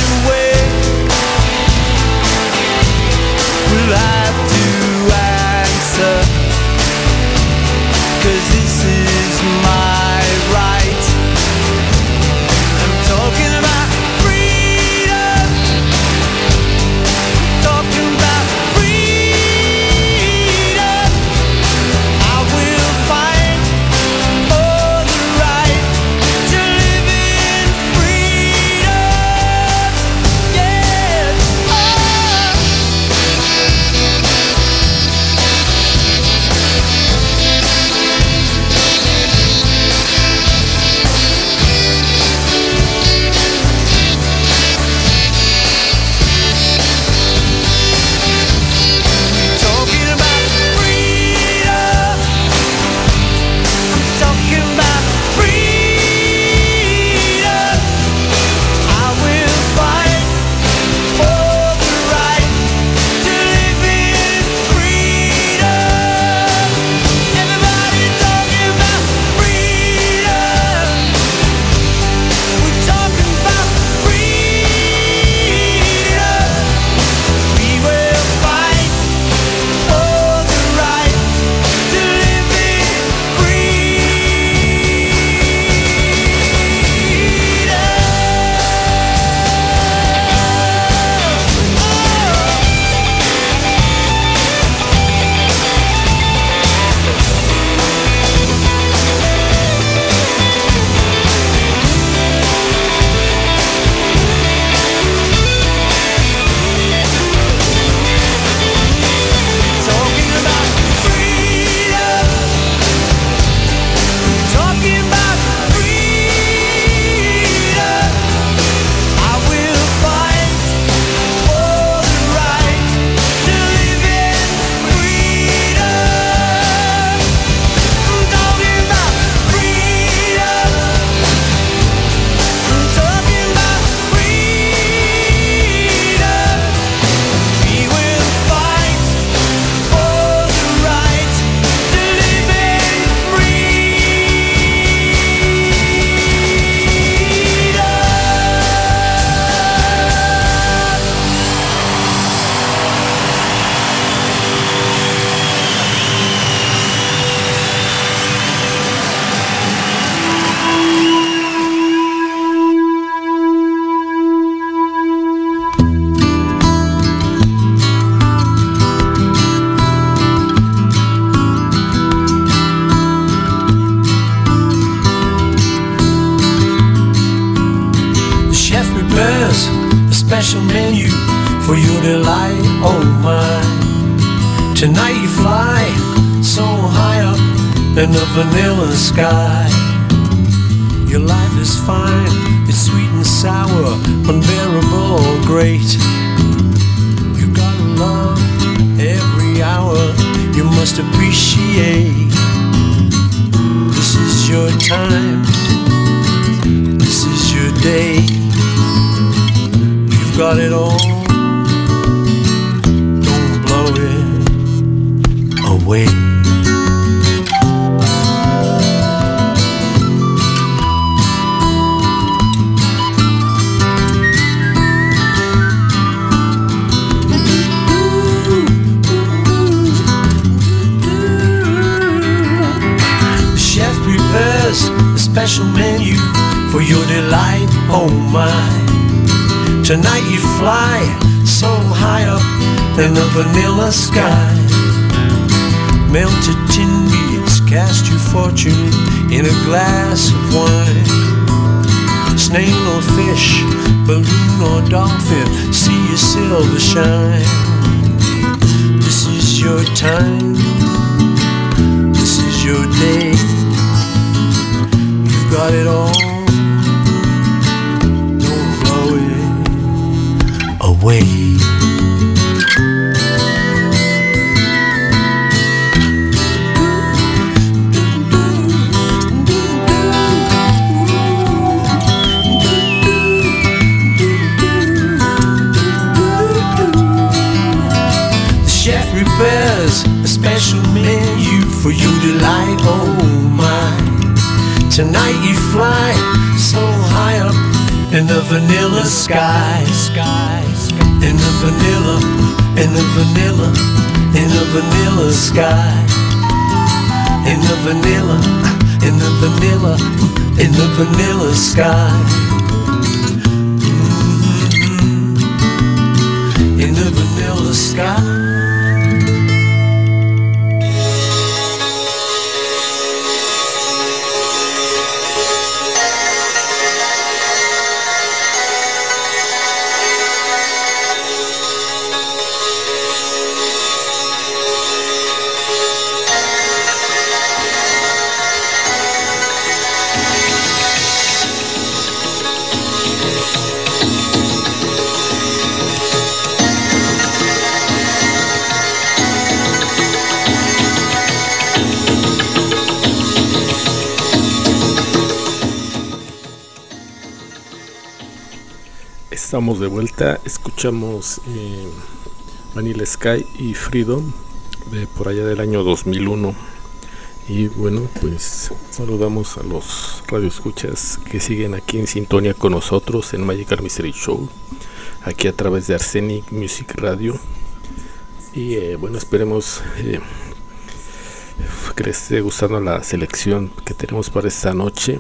special menu for your delight, oh my. Tonight you fly so high up in the vanilla sky. Your life is fine, it's sweet and sour, unbearable or great. You gotta love every hour, you must appreciate. This is your time, this is your day. You've got it all, don't blow it away. Special menu for your delight, oh my. Tonight you fly so high up in the vanilla sky. Melted tin beads cast your fortune in a glass of wine. Snail or fish, balloon or dolphin, see your silver shine. This is your time, this is your day. Got it all, don't blow it away. The chef prepares a special menu for your delight, oh my. Tonight you fly so high up in the vanilla sky, sky, in the vanilla, in the vanilla, in the vanilla sky, in the vanilla, in the vanilla, in the vanilla sky, mm-hmm. In the vanilla sky. Estamos de vuelta, escuchamos eh, Vanilla Sky y Freedom de por allá del año dos mil uno. Y bueno, pues saludamos a los radioescuchas que siguen aquí en sintonía con nosotros en Magical Mystery Show, aquí a través de Arsenic Music Radio. Y eh, bueno, esperemos eh, que les esté gustando la selección que tenemos para esta noche.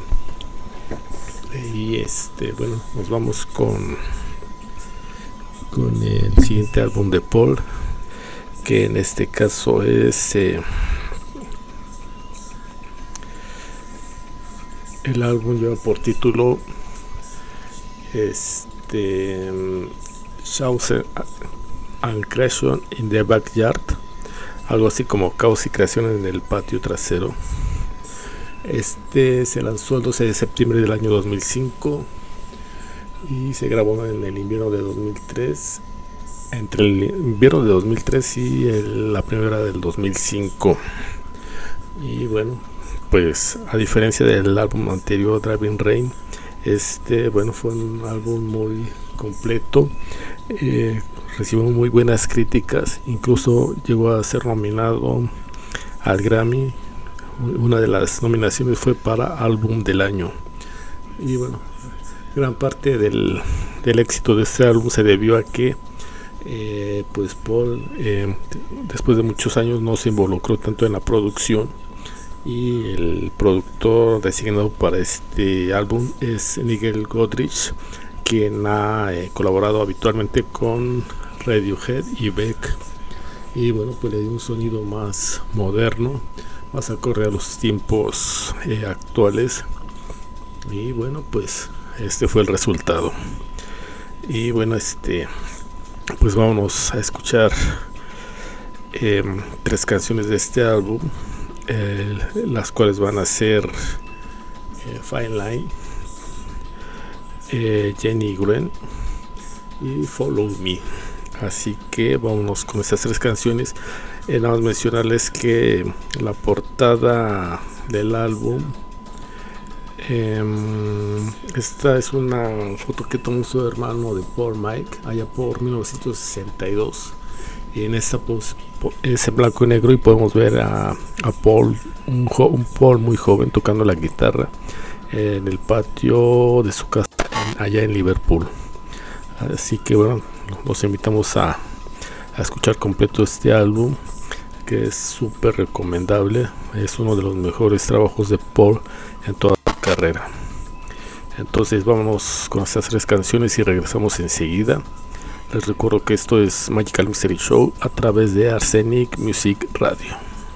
Y este, bueno, nos vamos con con el siguiente álbum de Paul, que en este caso es eh, el álbum lleva por título este Chaos and Creation in the Backyard, algo así como Caos y Creación en el Patio Trasero. Este se lanzó el doce de septiembre del año dos mil cinco y se grabó en el invierno de dos mil tres, entre el invierno de dos mil tres y el, la primavera del dos mil cinco. Y bueno, pues a diferencia del álbum anterior, Driving Rain, este bueno fue un álbum muy completo, eh, recibió muy buenas críticas, incluso llegó a ser nominado al Grammy. Una de las nominaciones fue para álbum del año. Y bueno, gran parte del, del éxito de este álbum se debió a que eh, pues Paul eh, después de muchos años no se involucró tanto en la producción, y el productor designado para este álbum es Nigel Godrich, quien ha eh, colaborado habitualmente con Radiohead y Beck, y bueno, pues le dio un sonido más moderno, más acorde a los tiempos eh, actuales. Y bueno, pues este fue el resultado. Y bueno, este, pues vámonos a escuchar eh, tres canciones de este álbum, eh, las cuales van a ser eh, Fine Line, eh, Jenny Wren y Follow Me. Así que vámonos con estas tres canciones. Eh, nada más mencionarles que la portada del álbum, eh, esta es una foto que tomó su hermano de Paul Mike allá por mil novecientos sesenta y dos. Y en esta pues, es en blanco y negro y podemos ver a, a Paul, un, jo- un Paul muy joven tocando la guitarra en el patio de su casa allá en Liverpool. Así que bueno, los invitamos a, a escuchar completo este álbum, que es súper recomendable. Es uno de los mejores trabajos de Paul en toda su carrera. Entonces vámonos con estas tres canciones y regresamos enseguida. Les recuerdo que esto es Magical Mystery Show a través de Arsenic Music Radio.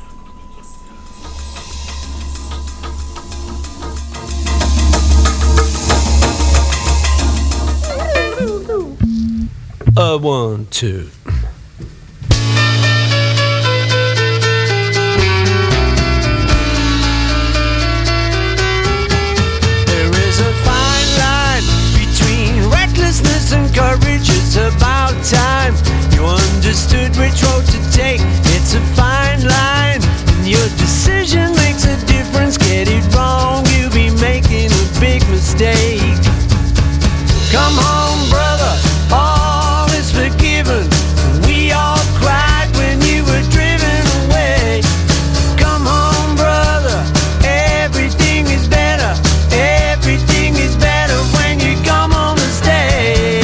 A one, two. There is a fine line between recklessness and courage. It's about time you understood which road to take. It's a fine line, and your decision makes a difference. Get it wrong, you'll be making a big mistake. Come home, brother. All is forgiven. We all cried when you were driven away. Come home, brother. Everything is better. Everything is better when you come home and stay.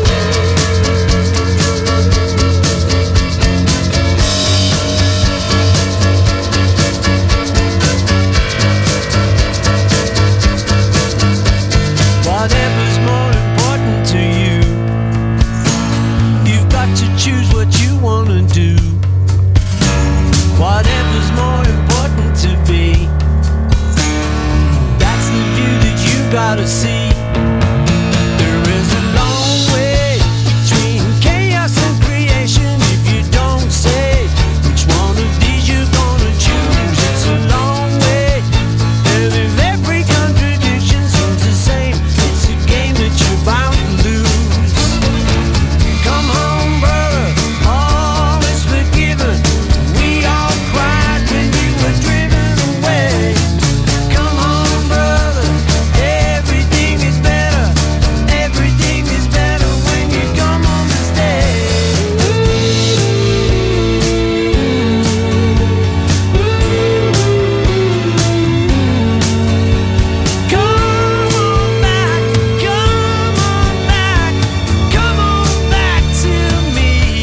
Whatever's more important to you, you've got to choose what you wanna do. Whatever's more important to be, that's the view that you gotta see. There is a long way between chaos and creation. If you don't say which one of these you're gonna choose, it's a long way. And if every contradiction seems the same, it's a game that you're bound to lose. Come home, brother, all is forgiven. We all cried when you were driven away. Come home, brother, everything is better. Everything is better when you come home and stay. Come on back, come on back, come on back to me.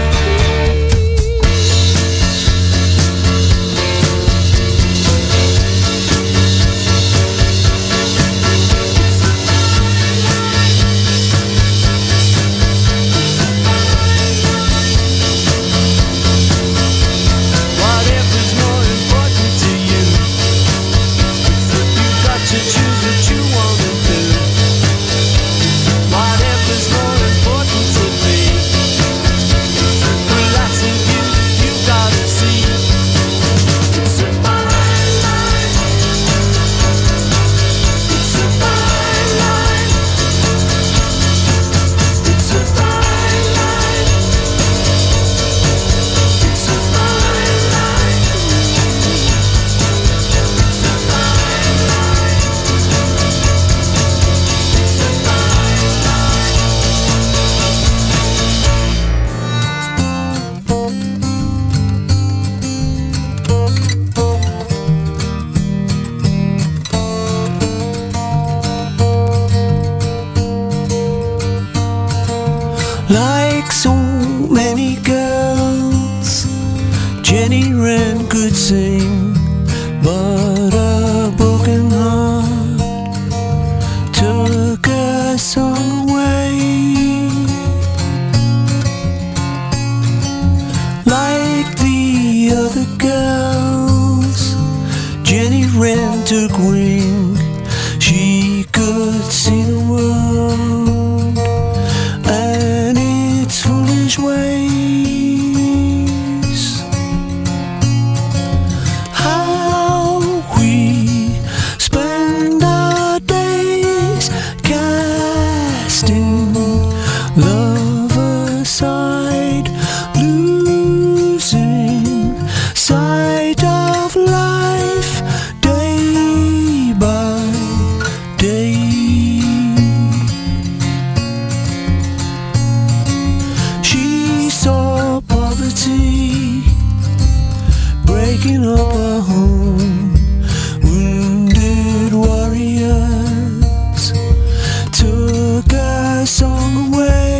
Whatever's more important to you, you've got to choose what you wanna do. Whatever's more important to me, well, that's the view you gotta see. It's a fine line. It's a fine line. It's a fine line. It's a fine line. It's a fine line. It's a fine line. Like so many girls, Jenny Wren could sing, but a broken heart took her song away. Like the other girls, Jenny Wren took wing. She could see the world taking up a home. Wounded warriors took our song away.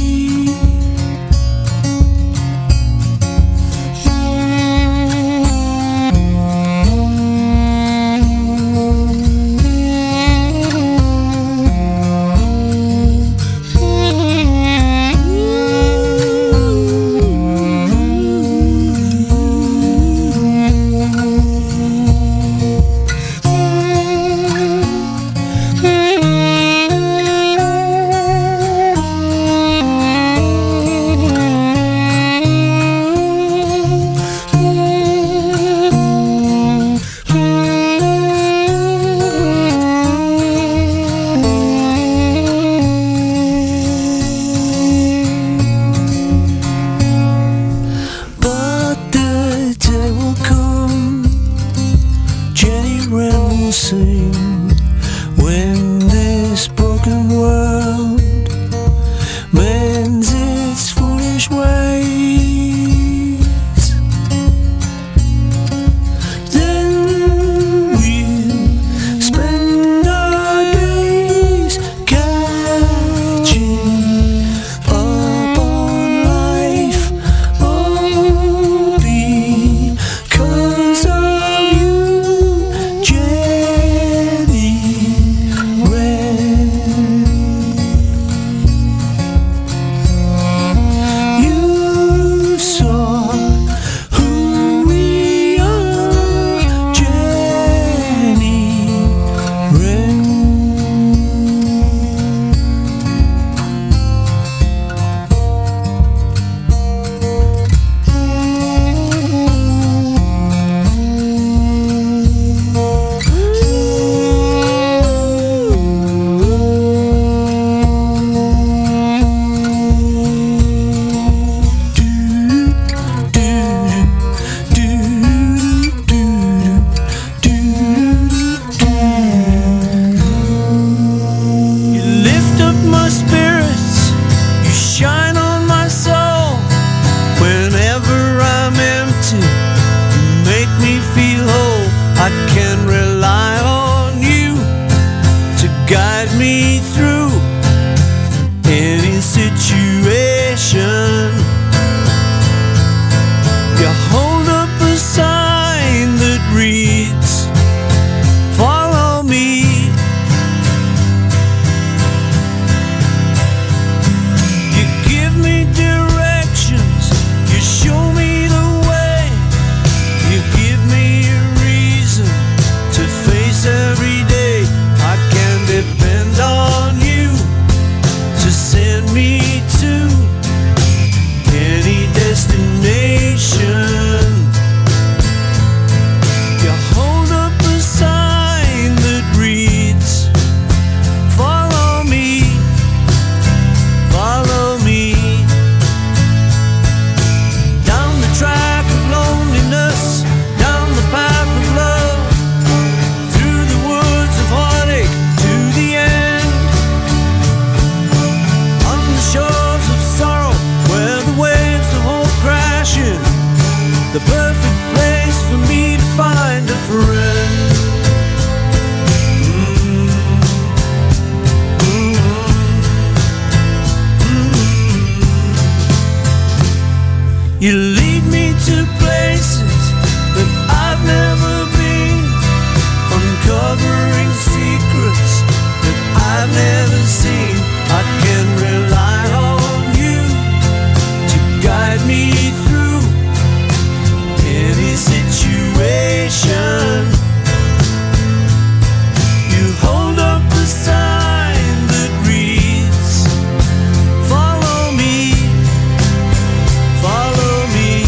You lead me to places that I've never been, uncovering secrets that I've never seen. I can rely on you to guide me through any situation. You hold up a sign that reads, follow me, follow me,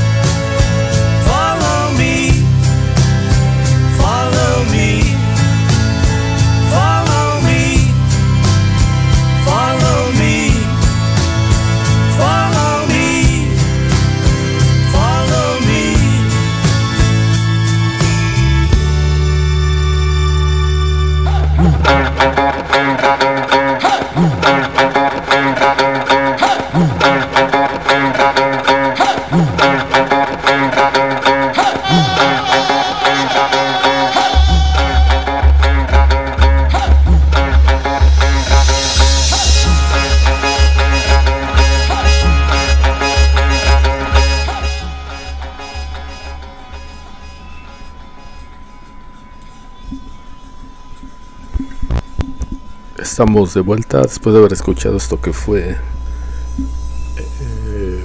follow me, follow me, follow me, follow me. estamos de vuelta después de haber escuchado esto que fue eh,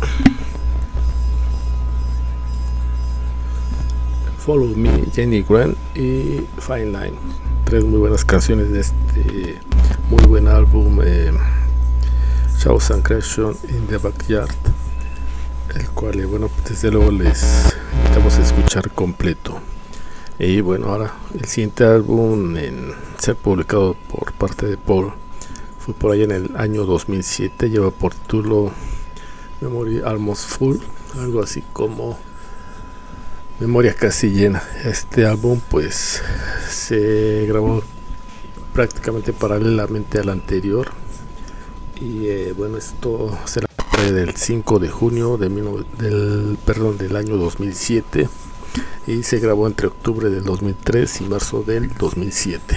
Follow Me, Jenny Grant y Fine Line, tres muy buenas canciones de este muy buen álbum eh, Chaos and Creation in the Backyard, el cual eh, bueno, desde luego les invitamos a escuchar completo. Y bueno, ahora el siguiente álbum en ser publicado por parte de Paul fue por ahí en el año dos mil siete, lleva por título Memory Almost Full, algo así como Memoria casi llena. Este álbum pues se grabó prácticamente paralelamente al anterior y eh, bueno, esto será del cinco de junio de mil, del perdón del año dos mil siete y se grabó entre octubre del dos mil tres y marzo del dos mil siete.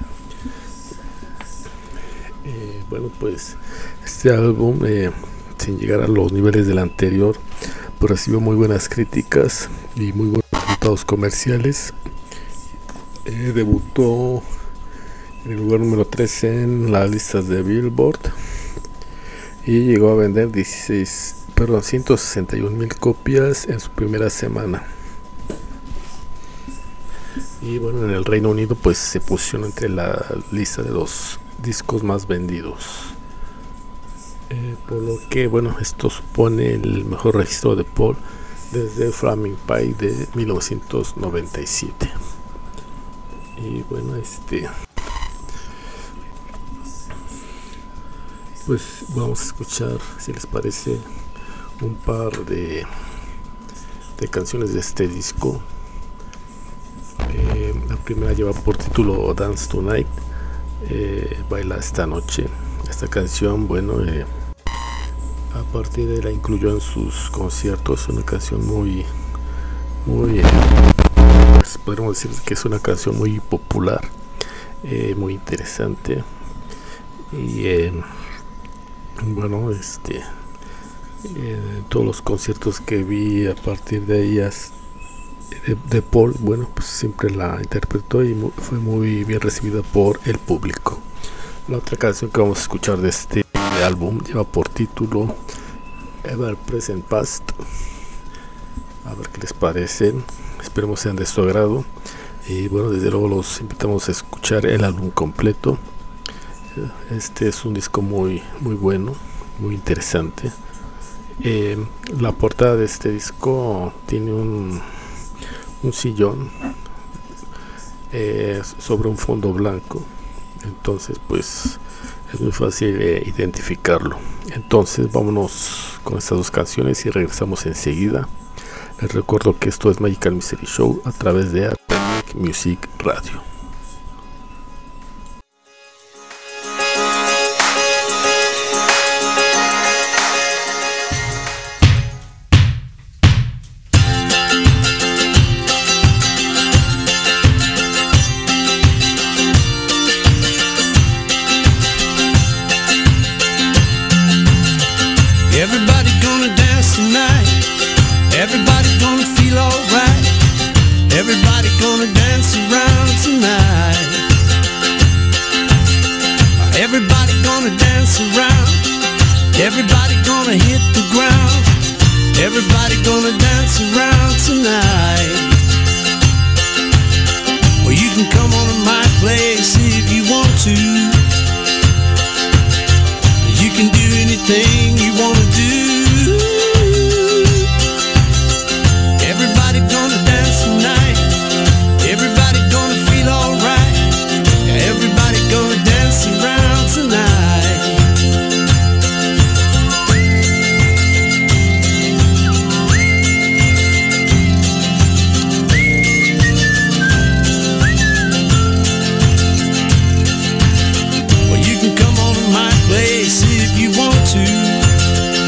Eh, bueno, pues este álbum eh, sin llegar a los niveles del anterior pues recibió muy buenas críticas y muy buenos resultados comerciales. Eh, debutó en el lugar número tres en las listas de Billboard y llegó a vender dieciséis, perdón, ciento sesenta y un mil copias en su primera semana. Y bueno, en el Reino Unido pues se posicionó entre la lista de los discos más vendidos, eh, por lo que bueno, esto supone el mejor registro de Paul desde Flaming Pie de mil novecientos noventa y siete. Y bueno, este pues vamos a escuchar, si les parece, un par de, de canciones de este disco. Eh, la primera lleva por título Dance Tonight, eh, Baila esta noche. Esta canción, bueno, eh, a partir de la incluyó en sus conciertos, una canción muy, muy, eh, pues podemos decir que es una canción muy popular, eh, muy interesante y eh, bueno, este, eh, todos los conciertos que vi a partir de ellas De, de Paul, bueno, pues siempre la interpretó y muy, fue muy bien recibida por el público. La otra canción que vamos a escuchar de este álbum lleva por título Ever Present Past. A ver qué les parece, esperemos sean de su agrado. Y bueno, desde luego los invitamos a escuchar el álbum completo. Este es un disco muy, muy bueno, muy interesante. Eh, la portada de este disco tiene un un sillón eh, sobre un fondo blanco, entonces pues es muy fácil eh, identificarlo. Entonces vámonos con estas dos canciones y regresamos enseguida. Les recuerdo que esto es Magical Mystery Show a través de Atomic Music Radio. Everybody gonna dance tonight. Everybody gonna feel alright. Everybody gonna dance around tonight. Everybody gonna dance around. Everybody gonna hit the ground. Everybody gonna dance around tonight. Well, you can come on to my place if you want to. You can do anything you wanna do. Everybody gonna dance tonight. Everybody gonna feel alright. Everybody gonna dance around tonight. Well, you can come on to my place if you want to.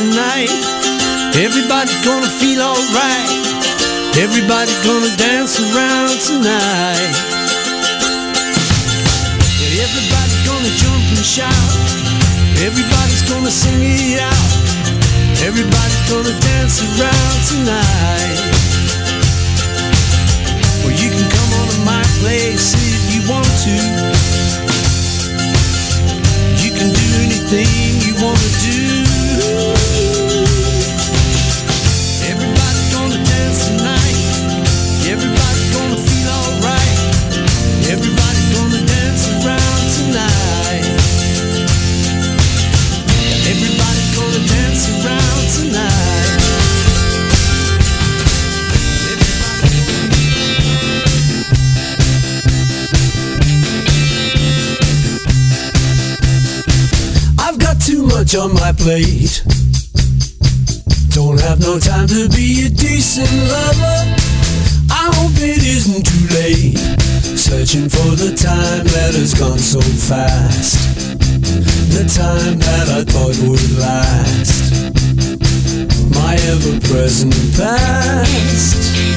tonight. Everybody's gonna feel alright. Everybody's gonna dance around tonight. Everybody's gonna jump and shout. Everybody's gonna sing it out. Everybody's gonna dance around tonight. Well, you can come on to my place if you want to. You can do anything you wanna do. Everybody's gonna dance tonight. Everybody's gonna feel alright. Everybody's gonna dance around tonight. Everybody's gonna dance around tonight. I've got too much on my plate. Don't have no time to be a decent lover. I hope it isn't too late. Searching for the time that has gone so fast. The time that I thought would last. My ever-present past.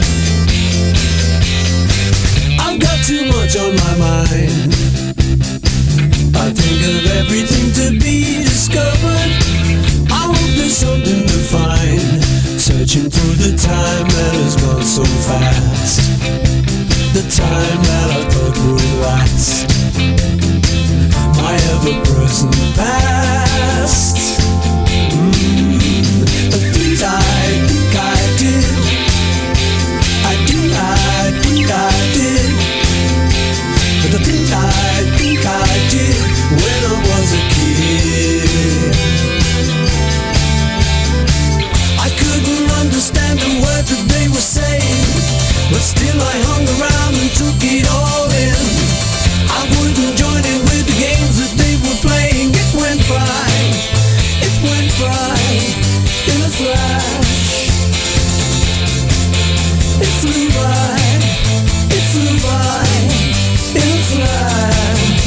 I've got too much on my mind. I think of everything to be discovered. I hope there's something to find. Searching for the time that has gone so fast. The time that I thought would last. My ever-present past. Mm. The things I think I did, I think I think I did. But the things I think I did when I was a kid. I couldn't understand the words that they were saying, but still I hung around and took it all in. I wouldn't join in with the games that they were playing. It went by, it went by in a flash. It flew by, it flew by in a flash.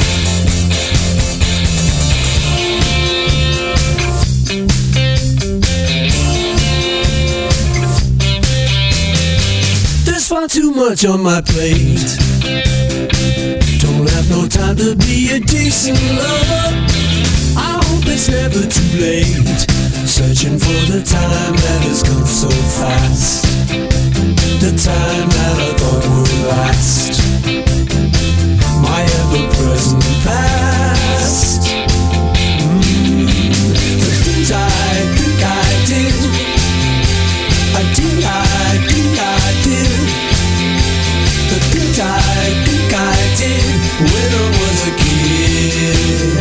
There's far too much on my plate. Don't have no time to be a decent lover. I hope it's never too late. Searching for the time that has gone so fast. The time that I thought would last. My ever-present past. Mm. The things I think I did, I think I think I did. The things I think I did when I was a kid.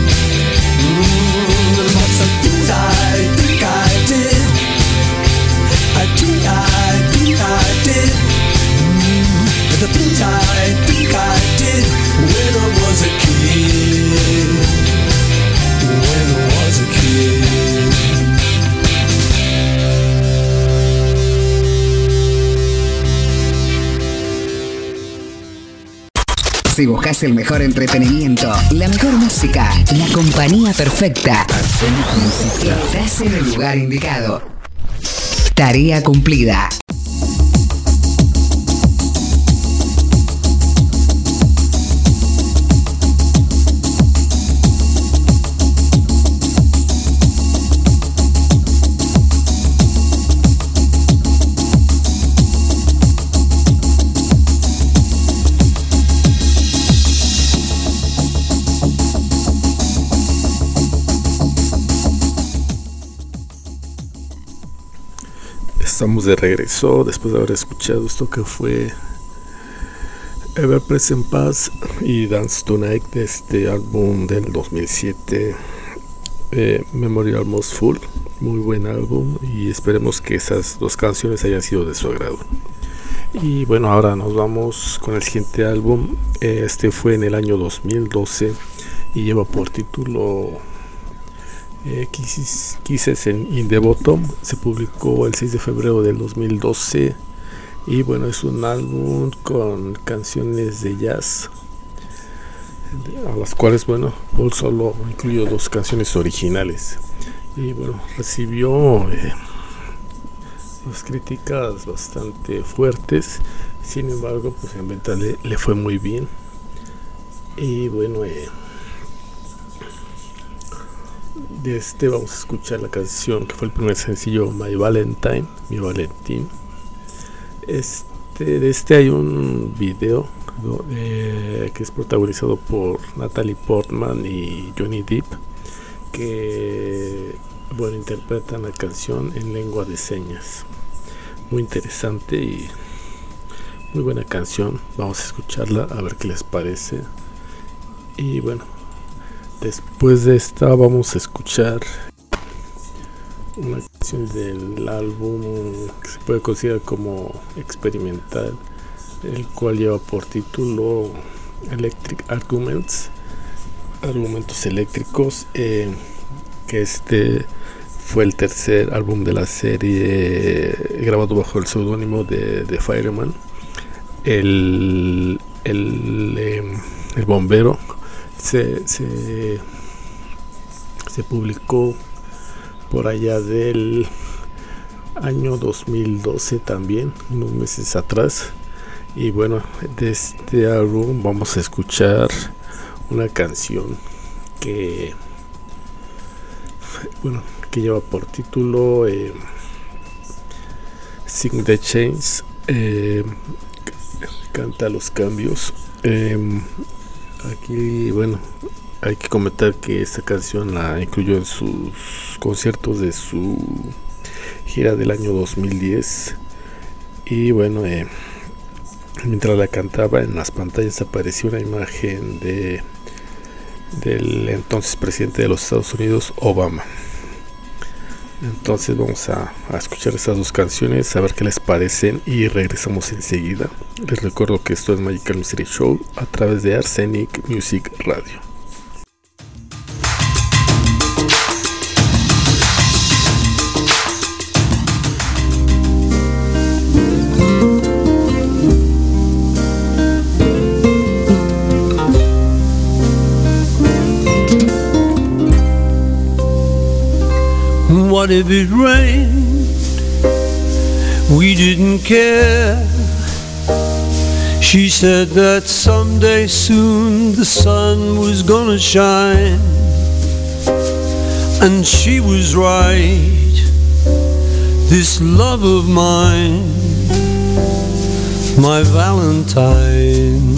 Mm, lots of things I think I did. I think I think I did. Mm, the things I think I did when I was a kid. When I was a kid. Si buscas el mejor entretenimiento, la mejor música, la compañía perfecta, estás en el lugar indicado. Tarea cumplida. Estamos de regreso después de haber escuchado esto que fue Ever Present Past y Dance Tonight de este álbum del dos mil siete, eh, Memory Almost Full. Muy buen álbum y esperemos que esas dos canciones hayan sido de su agrado. Y bueno, ahora nos vamos con el siguiente álbum. Este fue en el año dos mil doce y lleva por título Eh, Kisses, Kisses in the Bottom. Se publicó el seis de febrero del dos mil doce y bueno, es un álbum con canciones de jazz, a las cuales bueno, Paul solo incluyó dos canciones originales Y bueno, recibió eh, pues, críticas bastante fuertes. Sin embargo, pues en venta le, le fue muy bien. Y bueno, eh, de este vamos a escuchar la canción que fue el primer sencillo, My Valentine, Mi Valentín. Este, de este hay un video, ¿no? eh, que es protagonizado por Natalie Portman y Johnny Depp, que bueno, interpretan la canción en lengua de señas. Muy interesante y muy buena canción. Vamos a escucharla a ver qué les parece. Y bueno, después de esta vamos a escuchar una canción del álbum que se puede considerar como experimental, el cual lleva por título Electric Arguments, argumentos eléctricos, eh, que este fue el tercer álbum de la serie grabado bajo el seudónimo de, de Fireman. El, el, eh, el bombero se, se, se publicó por allá del año dos mil doce también, unos meses atrás. Y bueno, de este álbum vamos a escuchar una canción que bueno, que lleva por título eh, Sing the Chains, eh, canta los cambios. Eh, aquí, bueno, hay que comentar que esta canción la incluyó en sus conciertos de su gira del año dos mil diez. Y bueno, eh, mientras la cantaba, en las pantallas apareció una imagen de del entonces presidente de los Estados Unidos, Obama. Entonces vamos a, a escuchar estas dos canciones, a ver qué les parecen y regresamos enseguida. Les recuerdo que esto es Magical Mystery Show a través de Arsenic Music Radio. What if it rained? We didn't care. She said that someday soon the sun was gonna shine. And she was right. This love of mine, my Valentine.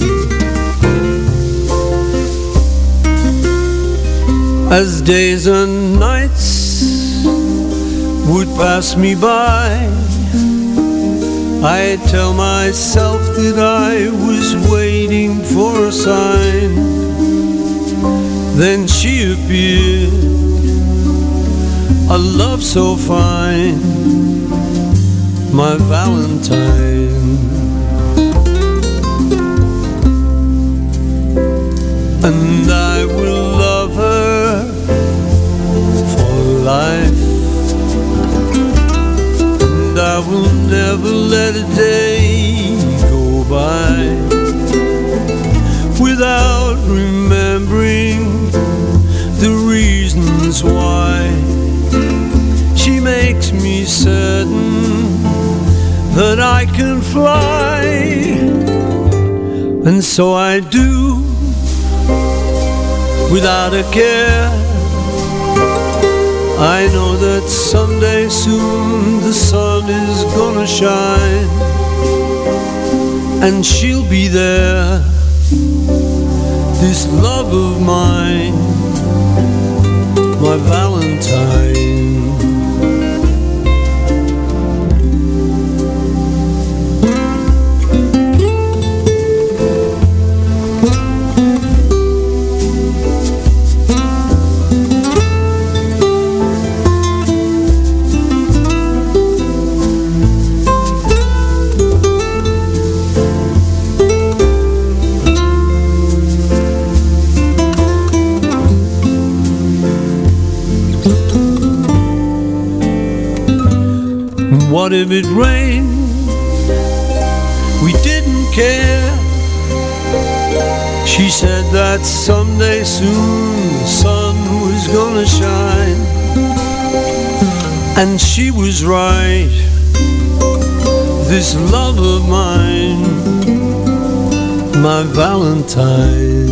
As days and nights would pass me by, I tell myself that I was waiting for a sign. Then she appeared, a love so fine, my Valentine. And I will love her for life. I will never let a day go by without remembering the reasons why. She makes me certain that I can fly, and so I do without a care. I know that someday soon the sun is gonna shine, and she'll be there, this love of mine, my Valentine. What if it rained? We didn't care. She said that someday soon the sun was gonna shine, And she was right. This love of mine, my Valentine.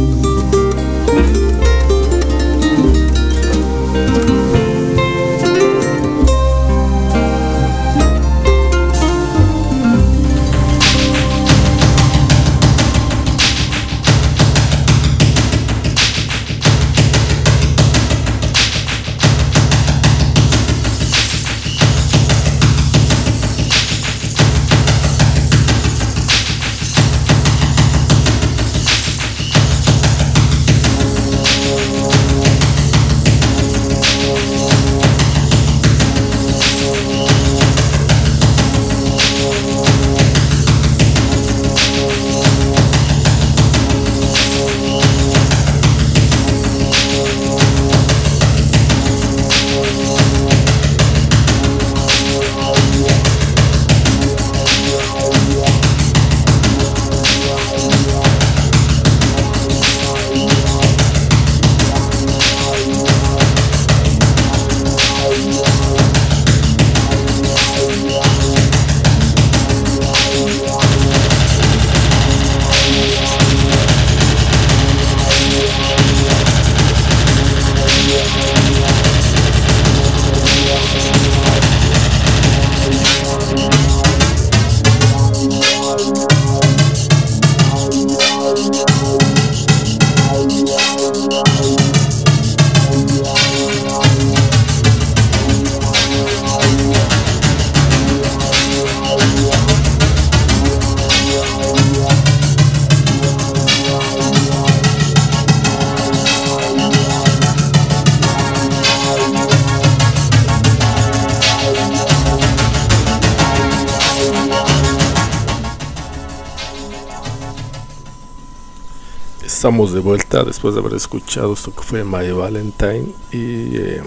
Estamos de vuelta después de haber escuchado esto que fue My Valentine y eh,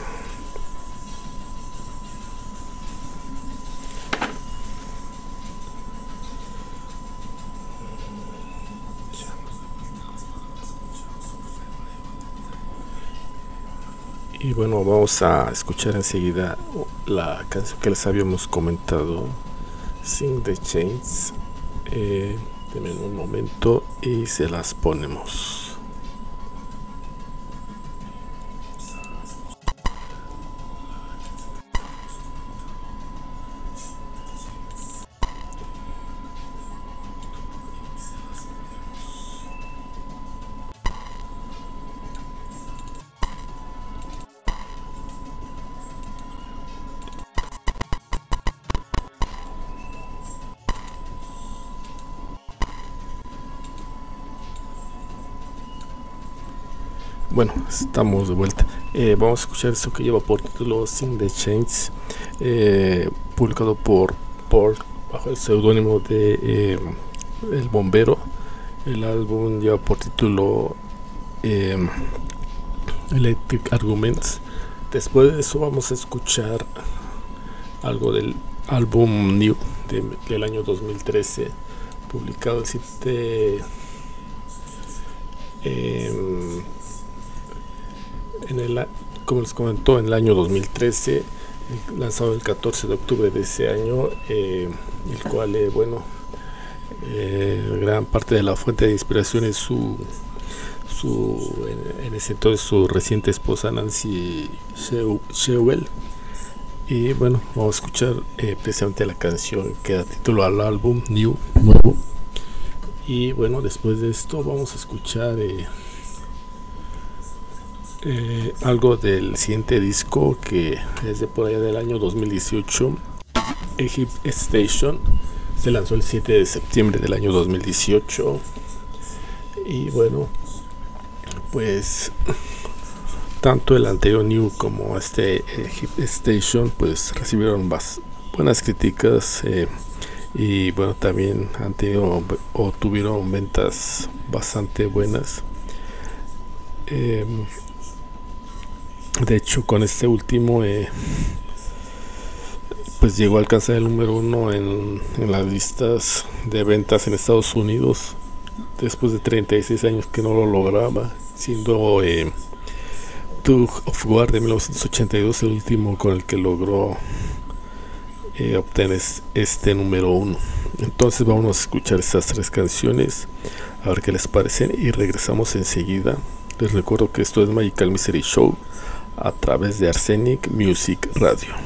y bueno, vamos a escuchar enseguida la canción que les habíamos comentado, Sing the Chains. eh, Denme un momento y se las ponemos. Bueno, estamos de vuelta. Eh, vamos a escuchar esto que lleva por título Sing the Chains, eh, publicado por, por bajo el seudónimo de eh, El Bombero. El álbum lleva por título eh, Electric Arguments. Después de eso vamos a escuchar algo del álbum New de, del año dos mil trece, publicado el siete eh, en el, como les comentó, en el año dos mil trece, lanzado el catorce de octubre de ese año, eh, el cual, eh, bueno, eh, gran parte de la fuente de inspiración es su, su en, en ese entonces su reciente esposa Nancy Shewell. Y bueno, vamos a escuchar eh, precisamente la canción que da título al álbum New, nuevo. Y bueno, después de esto vamos a escuchar eh, Eh, algo del siguiente disco, que es de por allá del año dos mil dieciocho, Egypt Station. Se lanzó el siete de septiembre del año dos mil dieciocho. Y bueno, pues tanto el anterior New como este Egypt Station pues recibieron bas- buenas críticas, eh, y bueno, también han tenido o tuvieron ventas bastante buenas. eh, De hecho, con este último eh, pues llegó a alcanzar el número uno en, en las listas de ventas en Estados Unidos, después de treinta y seis años que no lo lograba, siendo eh, Tug of War de mil novecientos ochenta y dos, el último con el que logró eh, obtener este número uno. Entonces vamos a escuchar estas tres canciones, a ver qué les parecen, y regresamos enseguida. Les recuerdo que esto es Magical Mystery Show a través de Arsenic Music Radio.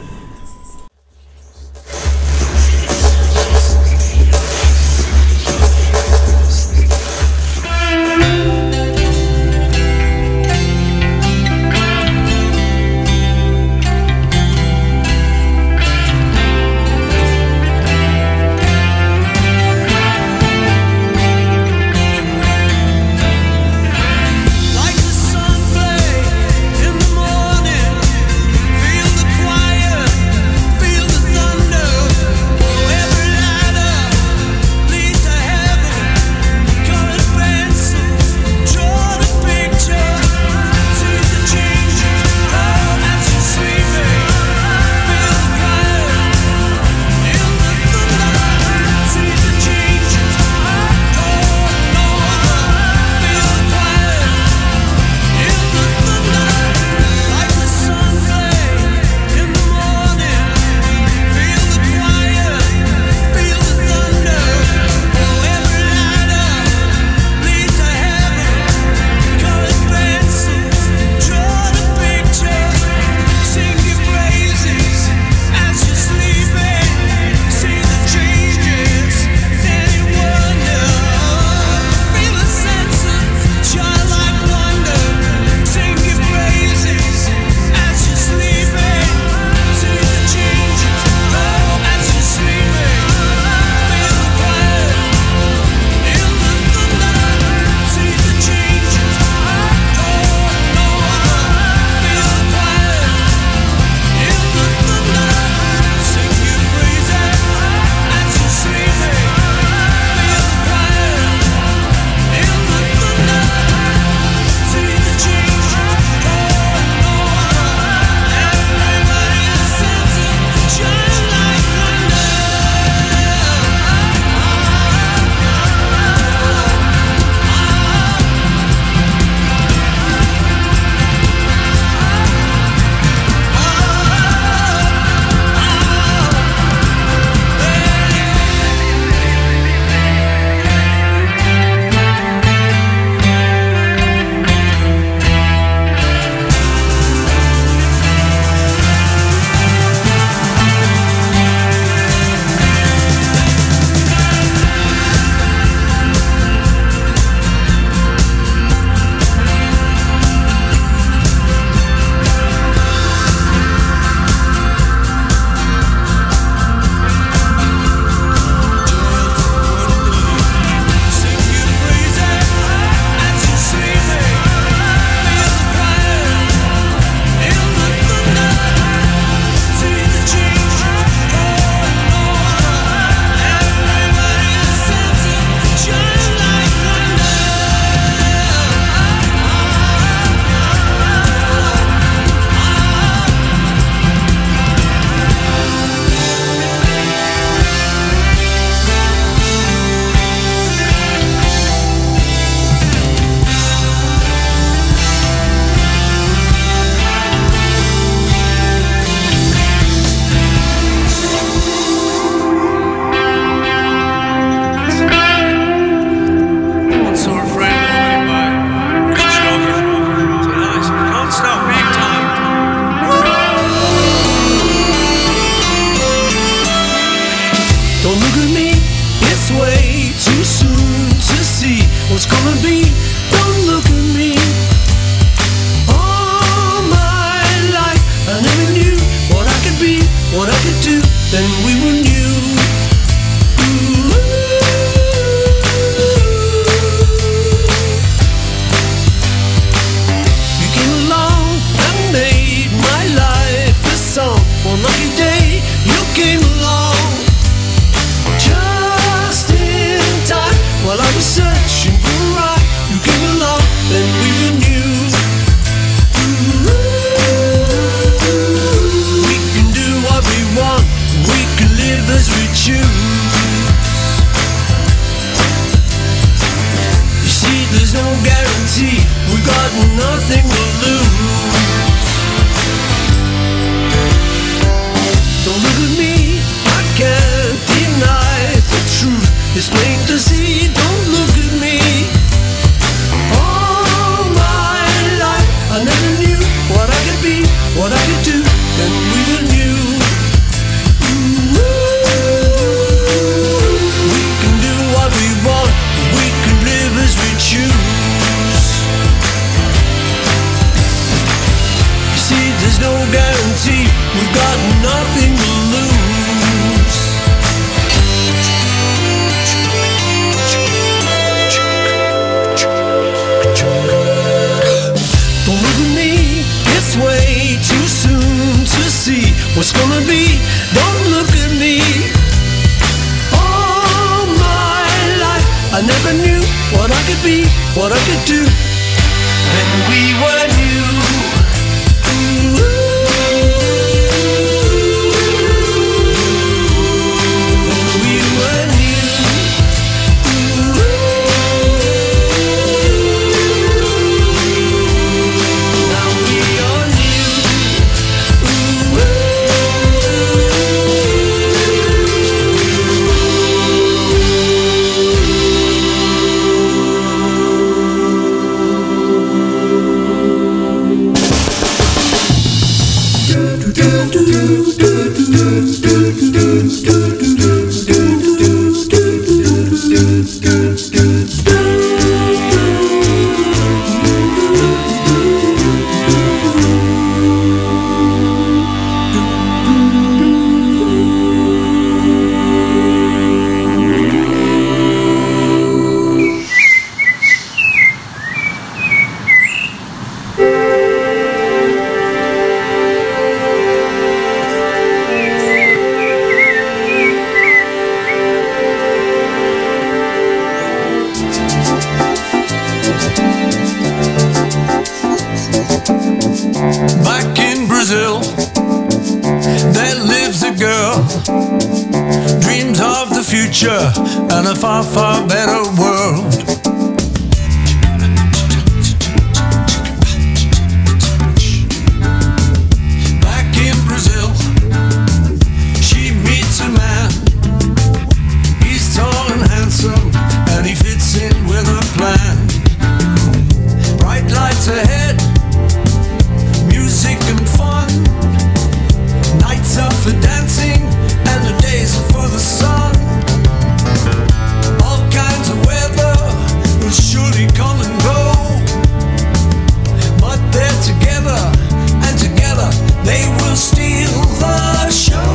There's no guarantee. We got got nothing to lose. Don't look at me, I can't deny the truth. It's plain to see, don't look at me. All my life I never knew what I could be, what I could do, then we were new. Ooh, we can do what we want, we can live as we choose. You see, there's no guarantee, we've got nothing to lose. Don't look at me, it's way too soon to see what's gonna be. Don't look at me. All my life I never knew what I could be, what I could do. Then we were new. Ooh. Then we were new. Ooh. Now we are new. Ooh. Back in Brazil, there lives a girl, dreams of the future and a far, far better world. Back in Brazil, she meets a man. He's tall and handsome, and he fits in with her plan. Bright lights ahead, music and fun. Nights are for dancing and the days are for the sun. All kinds of weather will surely come and go, but they're together, and together they will steal the show.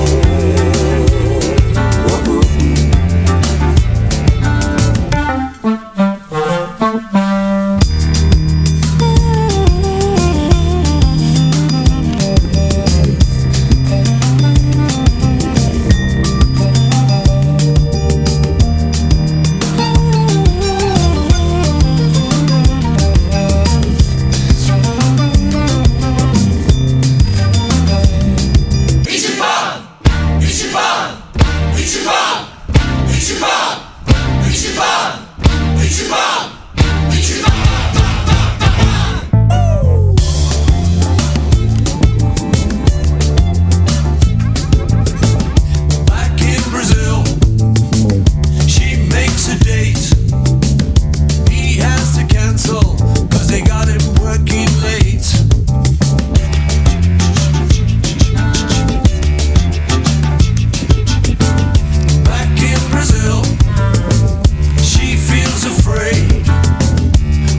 Back in Brazil, she makes a date. He has to cancel, cause they got him working late. Back in Brazil, she feels afraid.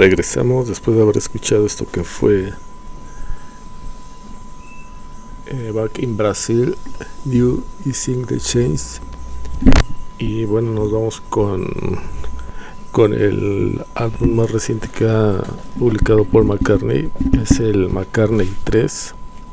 regresamos después de haber escuchado esto que fue eh, Back in Brazil, New Easing the Chains. Y bueno, nos vamos con con el álbum más reciente que ha publicado Paul McCartney. Es el McCartney tres.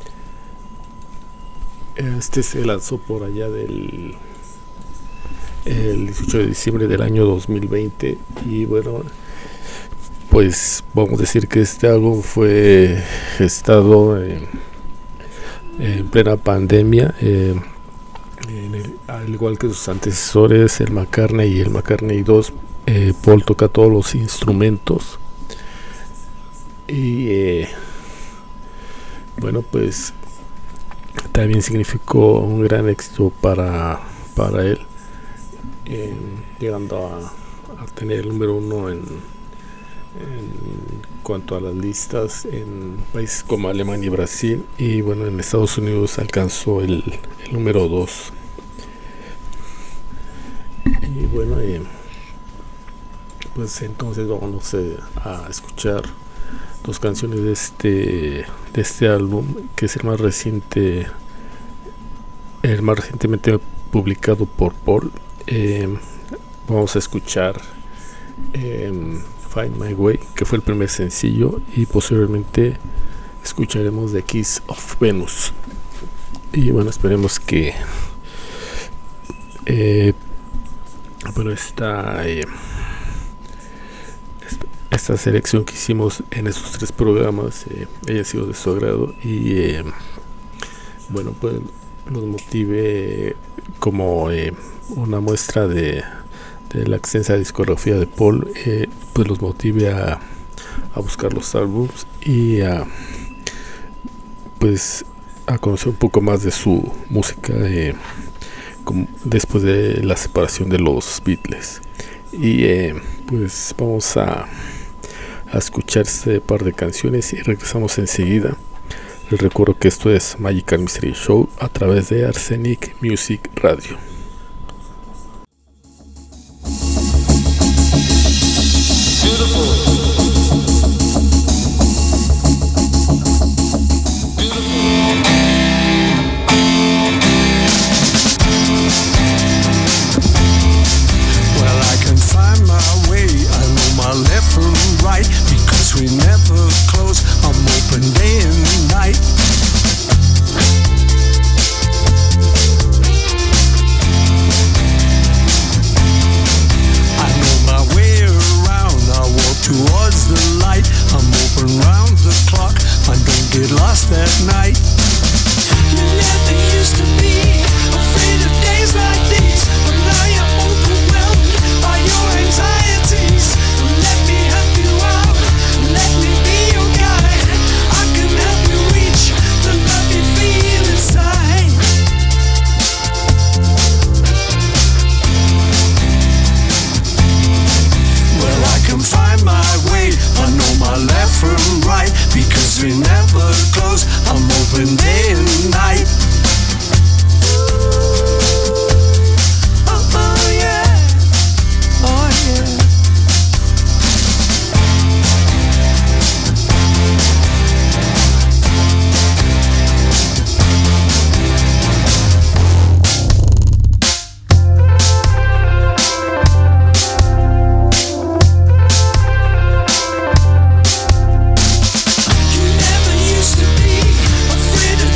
Este se lanzó por allá del el dieciocho de diciembre del año dos mil veinte. Y bueno, pues vamos a decir que este álbum fue gestado en, en plena pandemia, eh, en el, al igual que sus antecesores, el McCartney y el McCartney dos. eh, Paul toca todos los instrumentos y eh, bueno, pues también significó un gran éxito para, para él, eh, llegando a, a tener el número uno en en cuanto a las listas en países como Alemania y Brasil, y bueno, en Estados Unidos alcanzó el, el número dos. Y bueno, eh, pues entonces vamos eh, a escuchar dos canciones de este de este álbum, que es el más reciente el más recientemente publicado por Paul. Eh, vamos a escuchar eh, Find My Way, que fue el primer sencillo, y posteriormente escucharemos The Kiss of Venus. Y bueno, esperemos que eh, bueno, esta eh, esta selección que hicimos en esos tres programas eh, haya sido de su agrado y eh, bueno, pues nos motive como eh, una muestra de de la extensa discografía de Paul, eh, pues los motive a, a buscar los álbumes y a pues a conocer un poco más de su música eh, como después de la separación de los Beatles. Y eh, pues vamos a, a escuchar este par de canciones y regresamos enseguida. Les recuerdo que esto es Magical Mystery Show a través de Arsenic Music Radio. We never close, I'm open day and night. I know my way around, I walk towards the light. I'm open round the clock, I don't get lost at night. You never used to be afraid of days like these, but now you're overwhelmed by your anxieties. Let me help you out. Let me be your guide. I can help you reach the love you feel inside. Well, I can find my way. I know my left from right, because we never close. I'm open day and night. Oh, oh yeah. Oh yeah. Afraid of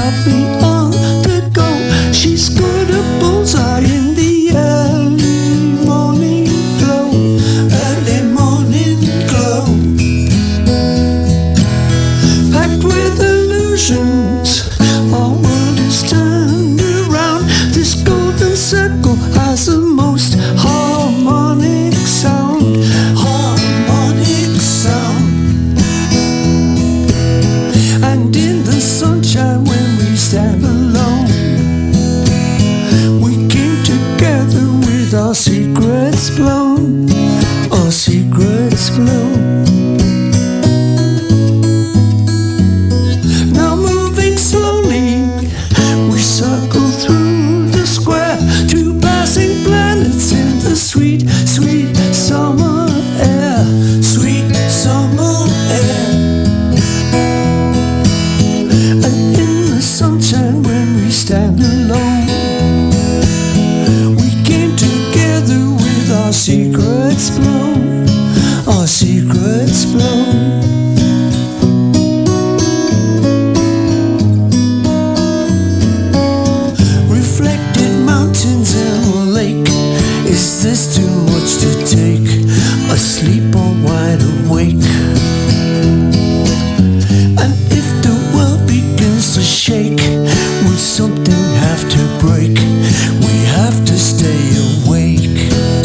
got me on the go. She's got a bullseye in the early morning glow, early morning glow. Packed with illusions, our world is turned around. This golden circle has the most harmonic sound, harmonic sound. And in the sunshine when we stand alone, we came together with our secrets blown, our secrets blown. Now moving slowly, we circle through the square, two passing planets in the sweet, sweet summer air, sweet summer air. And in the sunshine when we stand alone, we came together with our secrets blown, our secrets blown. Reflected mountains and a lake. Is this too much to take? Asleep or wide awake? And if the world begins to shake, will something have to break? We have to stay awake.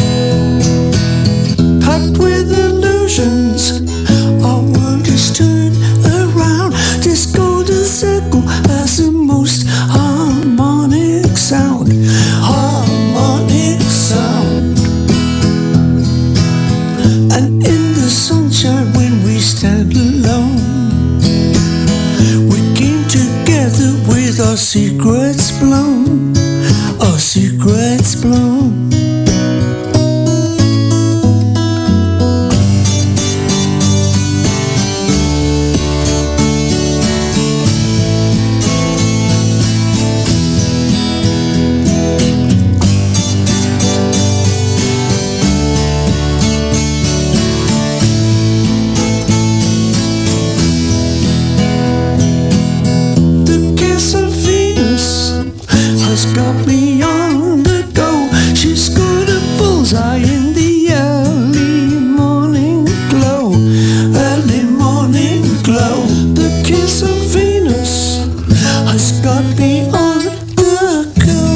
Packed with illusions, our world is turned around. This golden circle has the most harmonic sound, harmonic sound. And in the sunshine when we stand alone, we came together with our secrets blown, our secrets blown. The kiss of Venus has got me on the go. She's got a bullseye in the early morning glow, early morning glow. The kiss of Venus has got me on the go.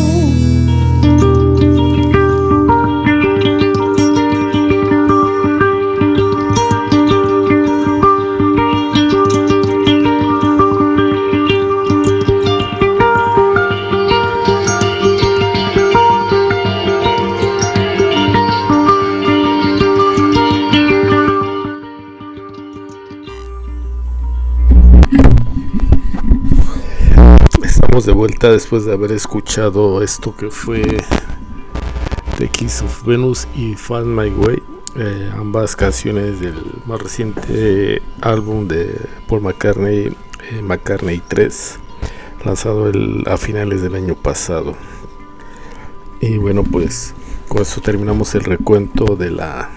Estamos de vuelta después de haber escuchado esto que fue The Kiss of Venus y Find My Way, eh, ambas canciones del más reciente álbum de Paul McCartney, eh, McCartney tres, lanzado el, a finales del año pasado. Y bueno, pues con esto terminamos el recuento de la,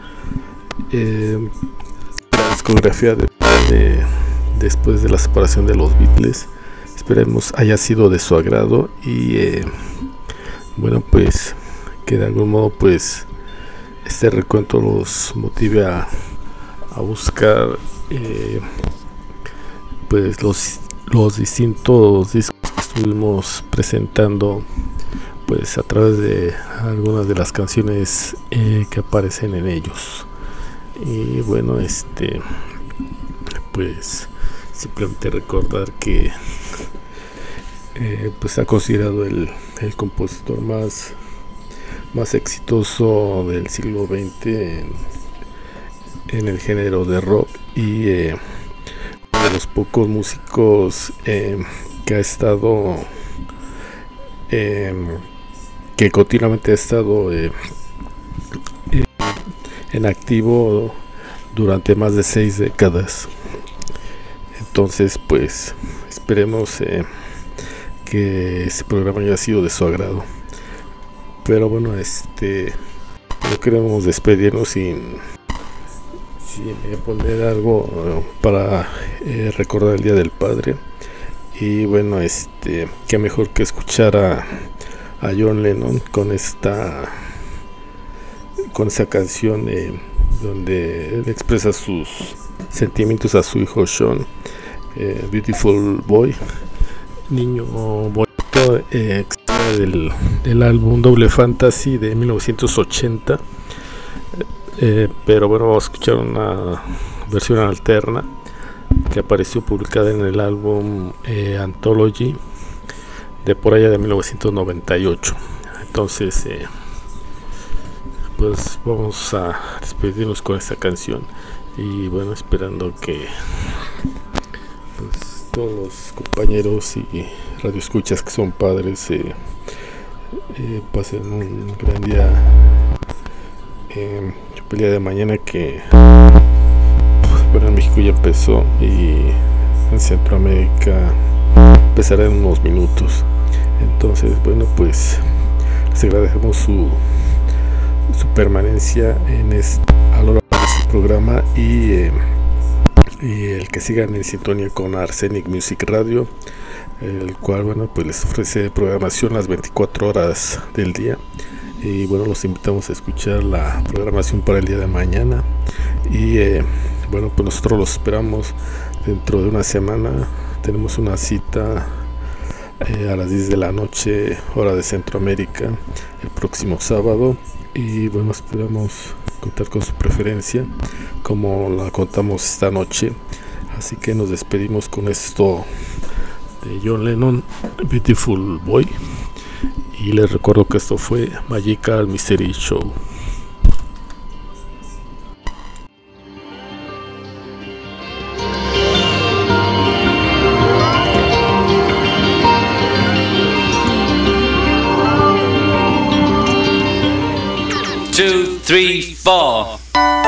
eh, la discografía de, de, después de la separación de los Beatles. Esperemos haya sido de su agrado y eh, bueno, pues que de algún modo pues este recuento los motive a, a buscar eh, pues los, los distintos discos que estuvimos presentando pues a través de algunas de las canciones eh, que aparecen en ellos. Y bueno, este pues simplemente recordar que eh, pues ha considerado el, el compositor más más exitoso del siglo veinte en, en el género de rock y eh, uno de los pocos músicos eh, que ha estado eh, que continuamente ha estado eh, eh, en activo durante más de seis décadas. Entonces pues esperemos eh, que este programa haya sido de su agrado. Pero bueno, este no queremos despedirnos sin, sin eh, poner algo eh, para eh, recordar el Día del Padre. Y bueno, este, qué mejor que escuchar a, a John Lennon con esta con esa canción eh, donde él expresa sus sentimientos a su hijo Sean, eh, Beautiful Boy, niño bonito, eh, del, del álbum Double Fantasy de mil novecientos ochenta. Eh, pero bueno, vamos a escuchar una versión alterna que apareció publicada en el álbum eh, Anthology de por allá de mil novecientos noventa y ocho. Entonces eh, pues vamos a despedirnos con esta canción y bueno, esperando que pues, todos los compañeros y radioescuchas que son padres eh, eh, pasen un gran día eh, el día de mañana, que pues, bueno, en México ya empezó y en Centroamérica empezará en unos minutos. Entonces bueno, pues les agradecemos su su permanencia en este, a lo largo de este programa y, eh, y el que sigan en sintonía con Arsenic Music Radio, el cual bueno, pues les ofrece programación las veinticuatro horas del día. Y bueno, los invitamos a escuchar la programación para el día de mañana. Y eh, bueno, pues nosotros los esperamos dentro de una semana. Tenemos una cita eh, a las diez de la noche, hora de Centroamérica, el próximo sábado. Y bueno, esperamos contar con su preferencia, como la contamos esta noche. Así que nos despedimos con esto de John Lennon, Beautiful Boy. Y les recuerdo que esto fue Magical Mystery Show. Two, three, four.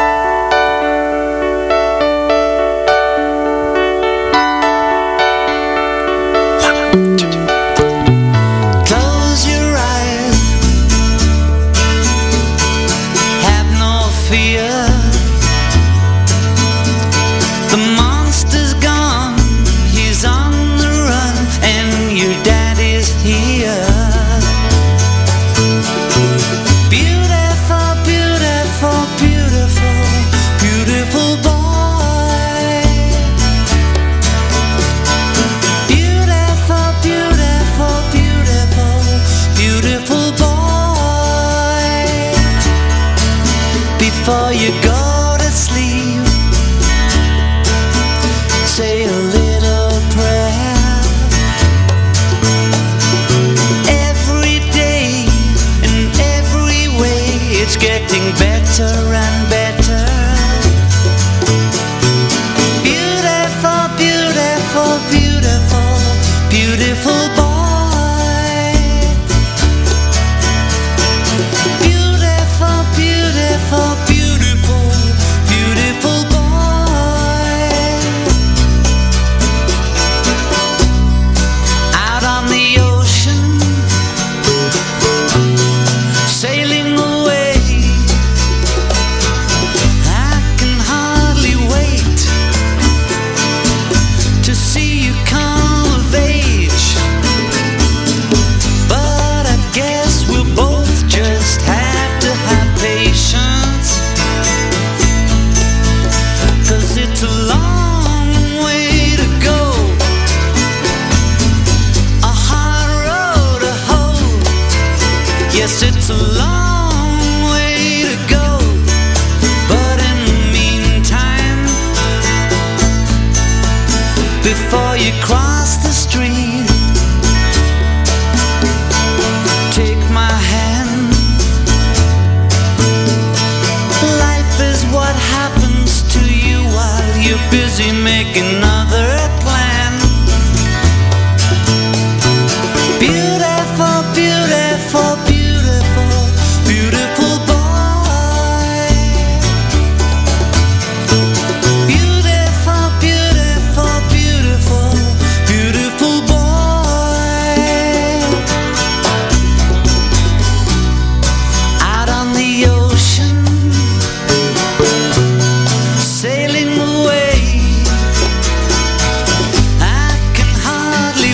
Before you go to sleep, say a little prayer. Every day, in every way, it's getting better and better. Beautiful, beautiful, beautiful, beautiful boy. Beautiful, beautiful, beautiful, beautiful boy. Out on the ocean, sailing away. I can hardly wait to see you come of age. But I guess we'll both just have to have patience, 'cause it's a long way to go, a hard road to hoe. Yes, it's a long way to go, but in the meantime, before you cross the street, take my hand. Life is what happens to you while you're busy making other plans. Beautiful, beautiful, beautiful, beautiful boy. Beautiful, beautiful, beautiful, beautiful boy. Out on the ocean, sailing away. I can hardly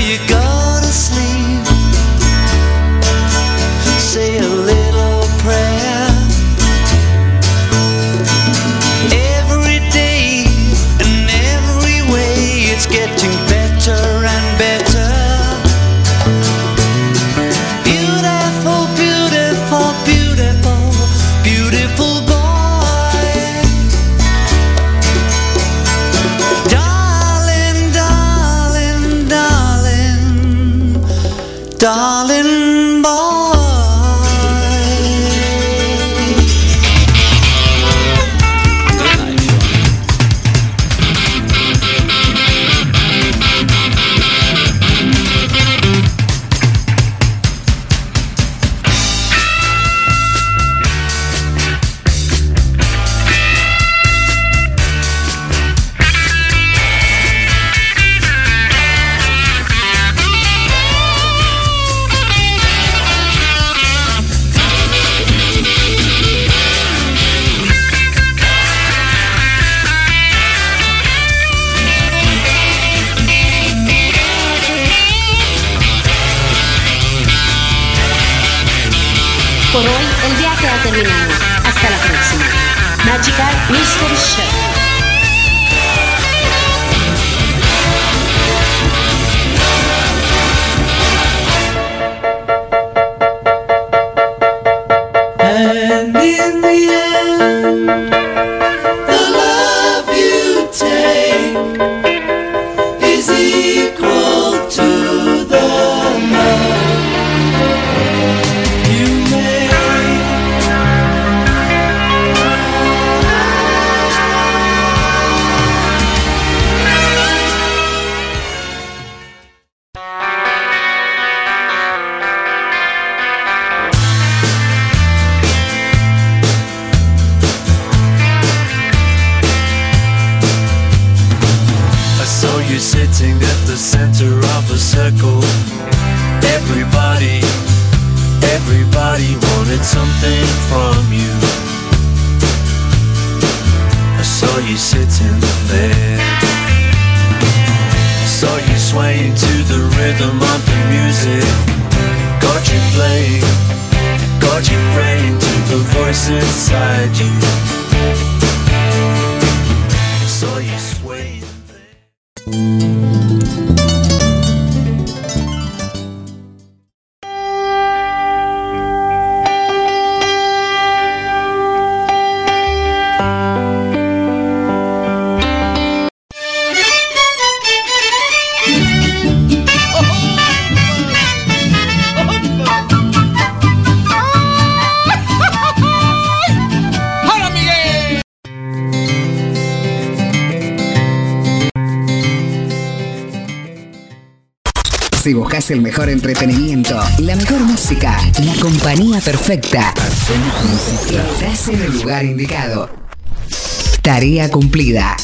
you go to sleep, say a little prayer. Every day and every way it's getting better and better. Beautiful, beautiful, beautiful, beautiful boy. Darling, darling, darling, darling boy. Por hoy el viaje ha terminado. Hasta la próxima. Magical Mystery Show. And in the end, the love you take is equal to the love you make. I saw you sitting at the center of a circle. Everybody, everybody wanted something from you. I saw you sitting there. I saw you swaying to the rhythm of the music. Got you playing, got you praying to the voice inside you. I saw you swaying there. Si buscas el mejor entretenimiento, la mejor música, la compañía perfecta, estás en el lugar indicado. Tarea cumplida.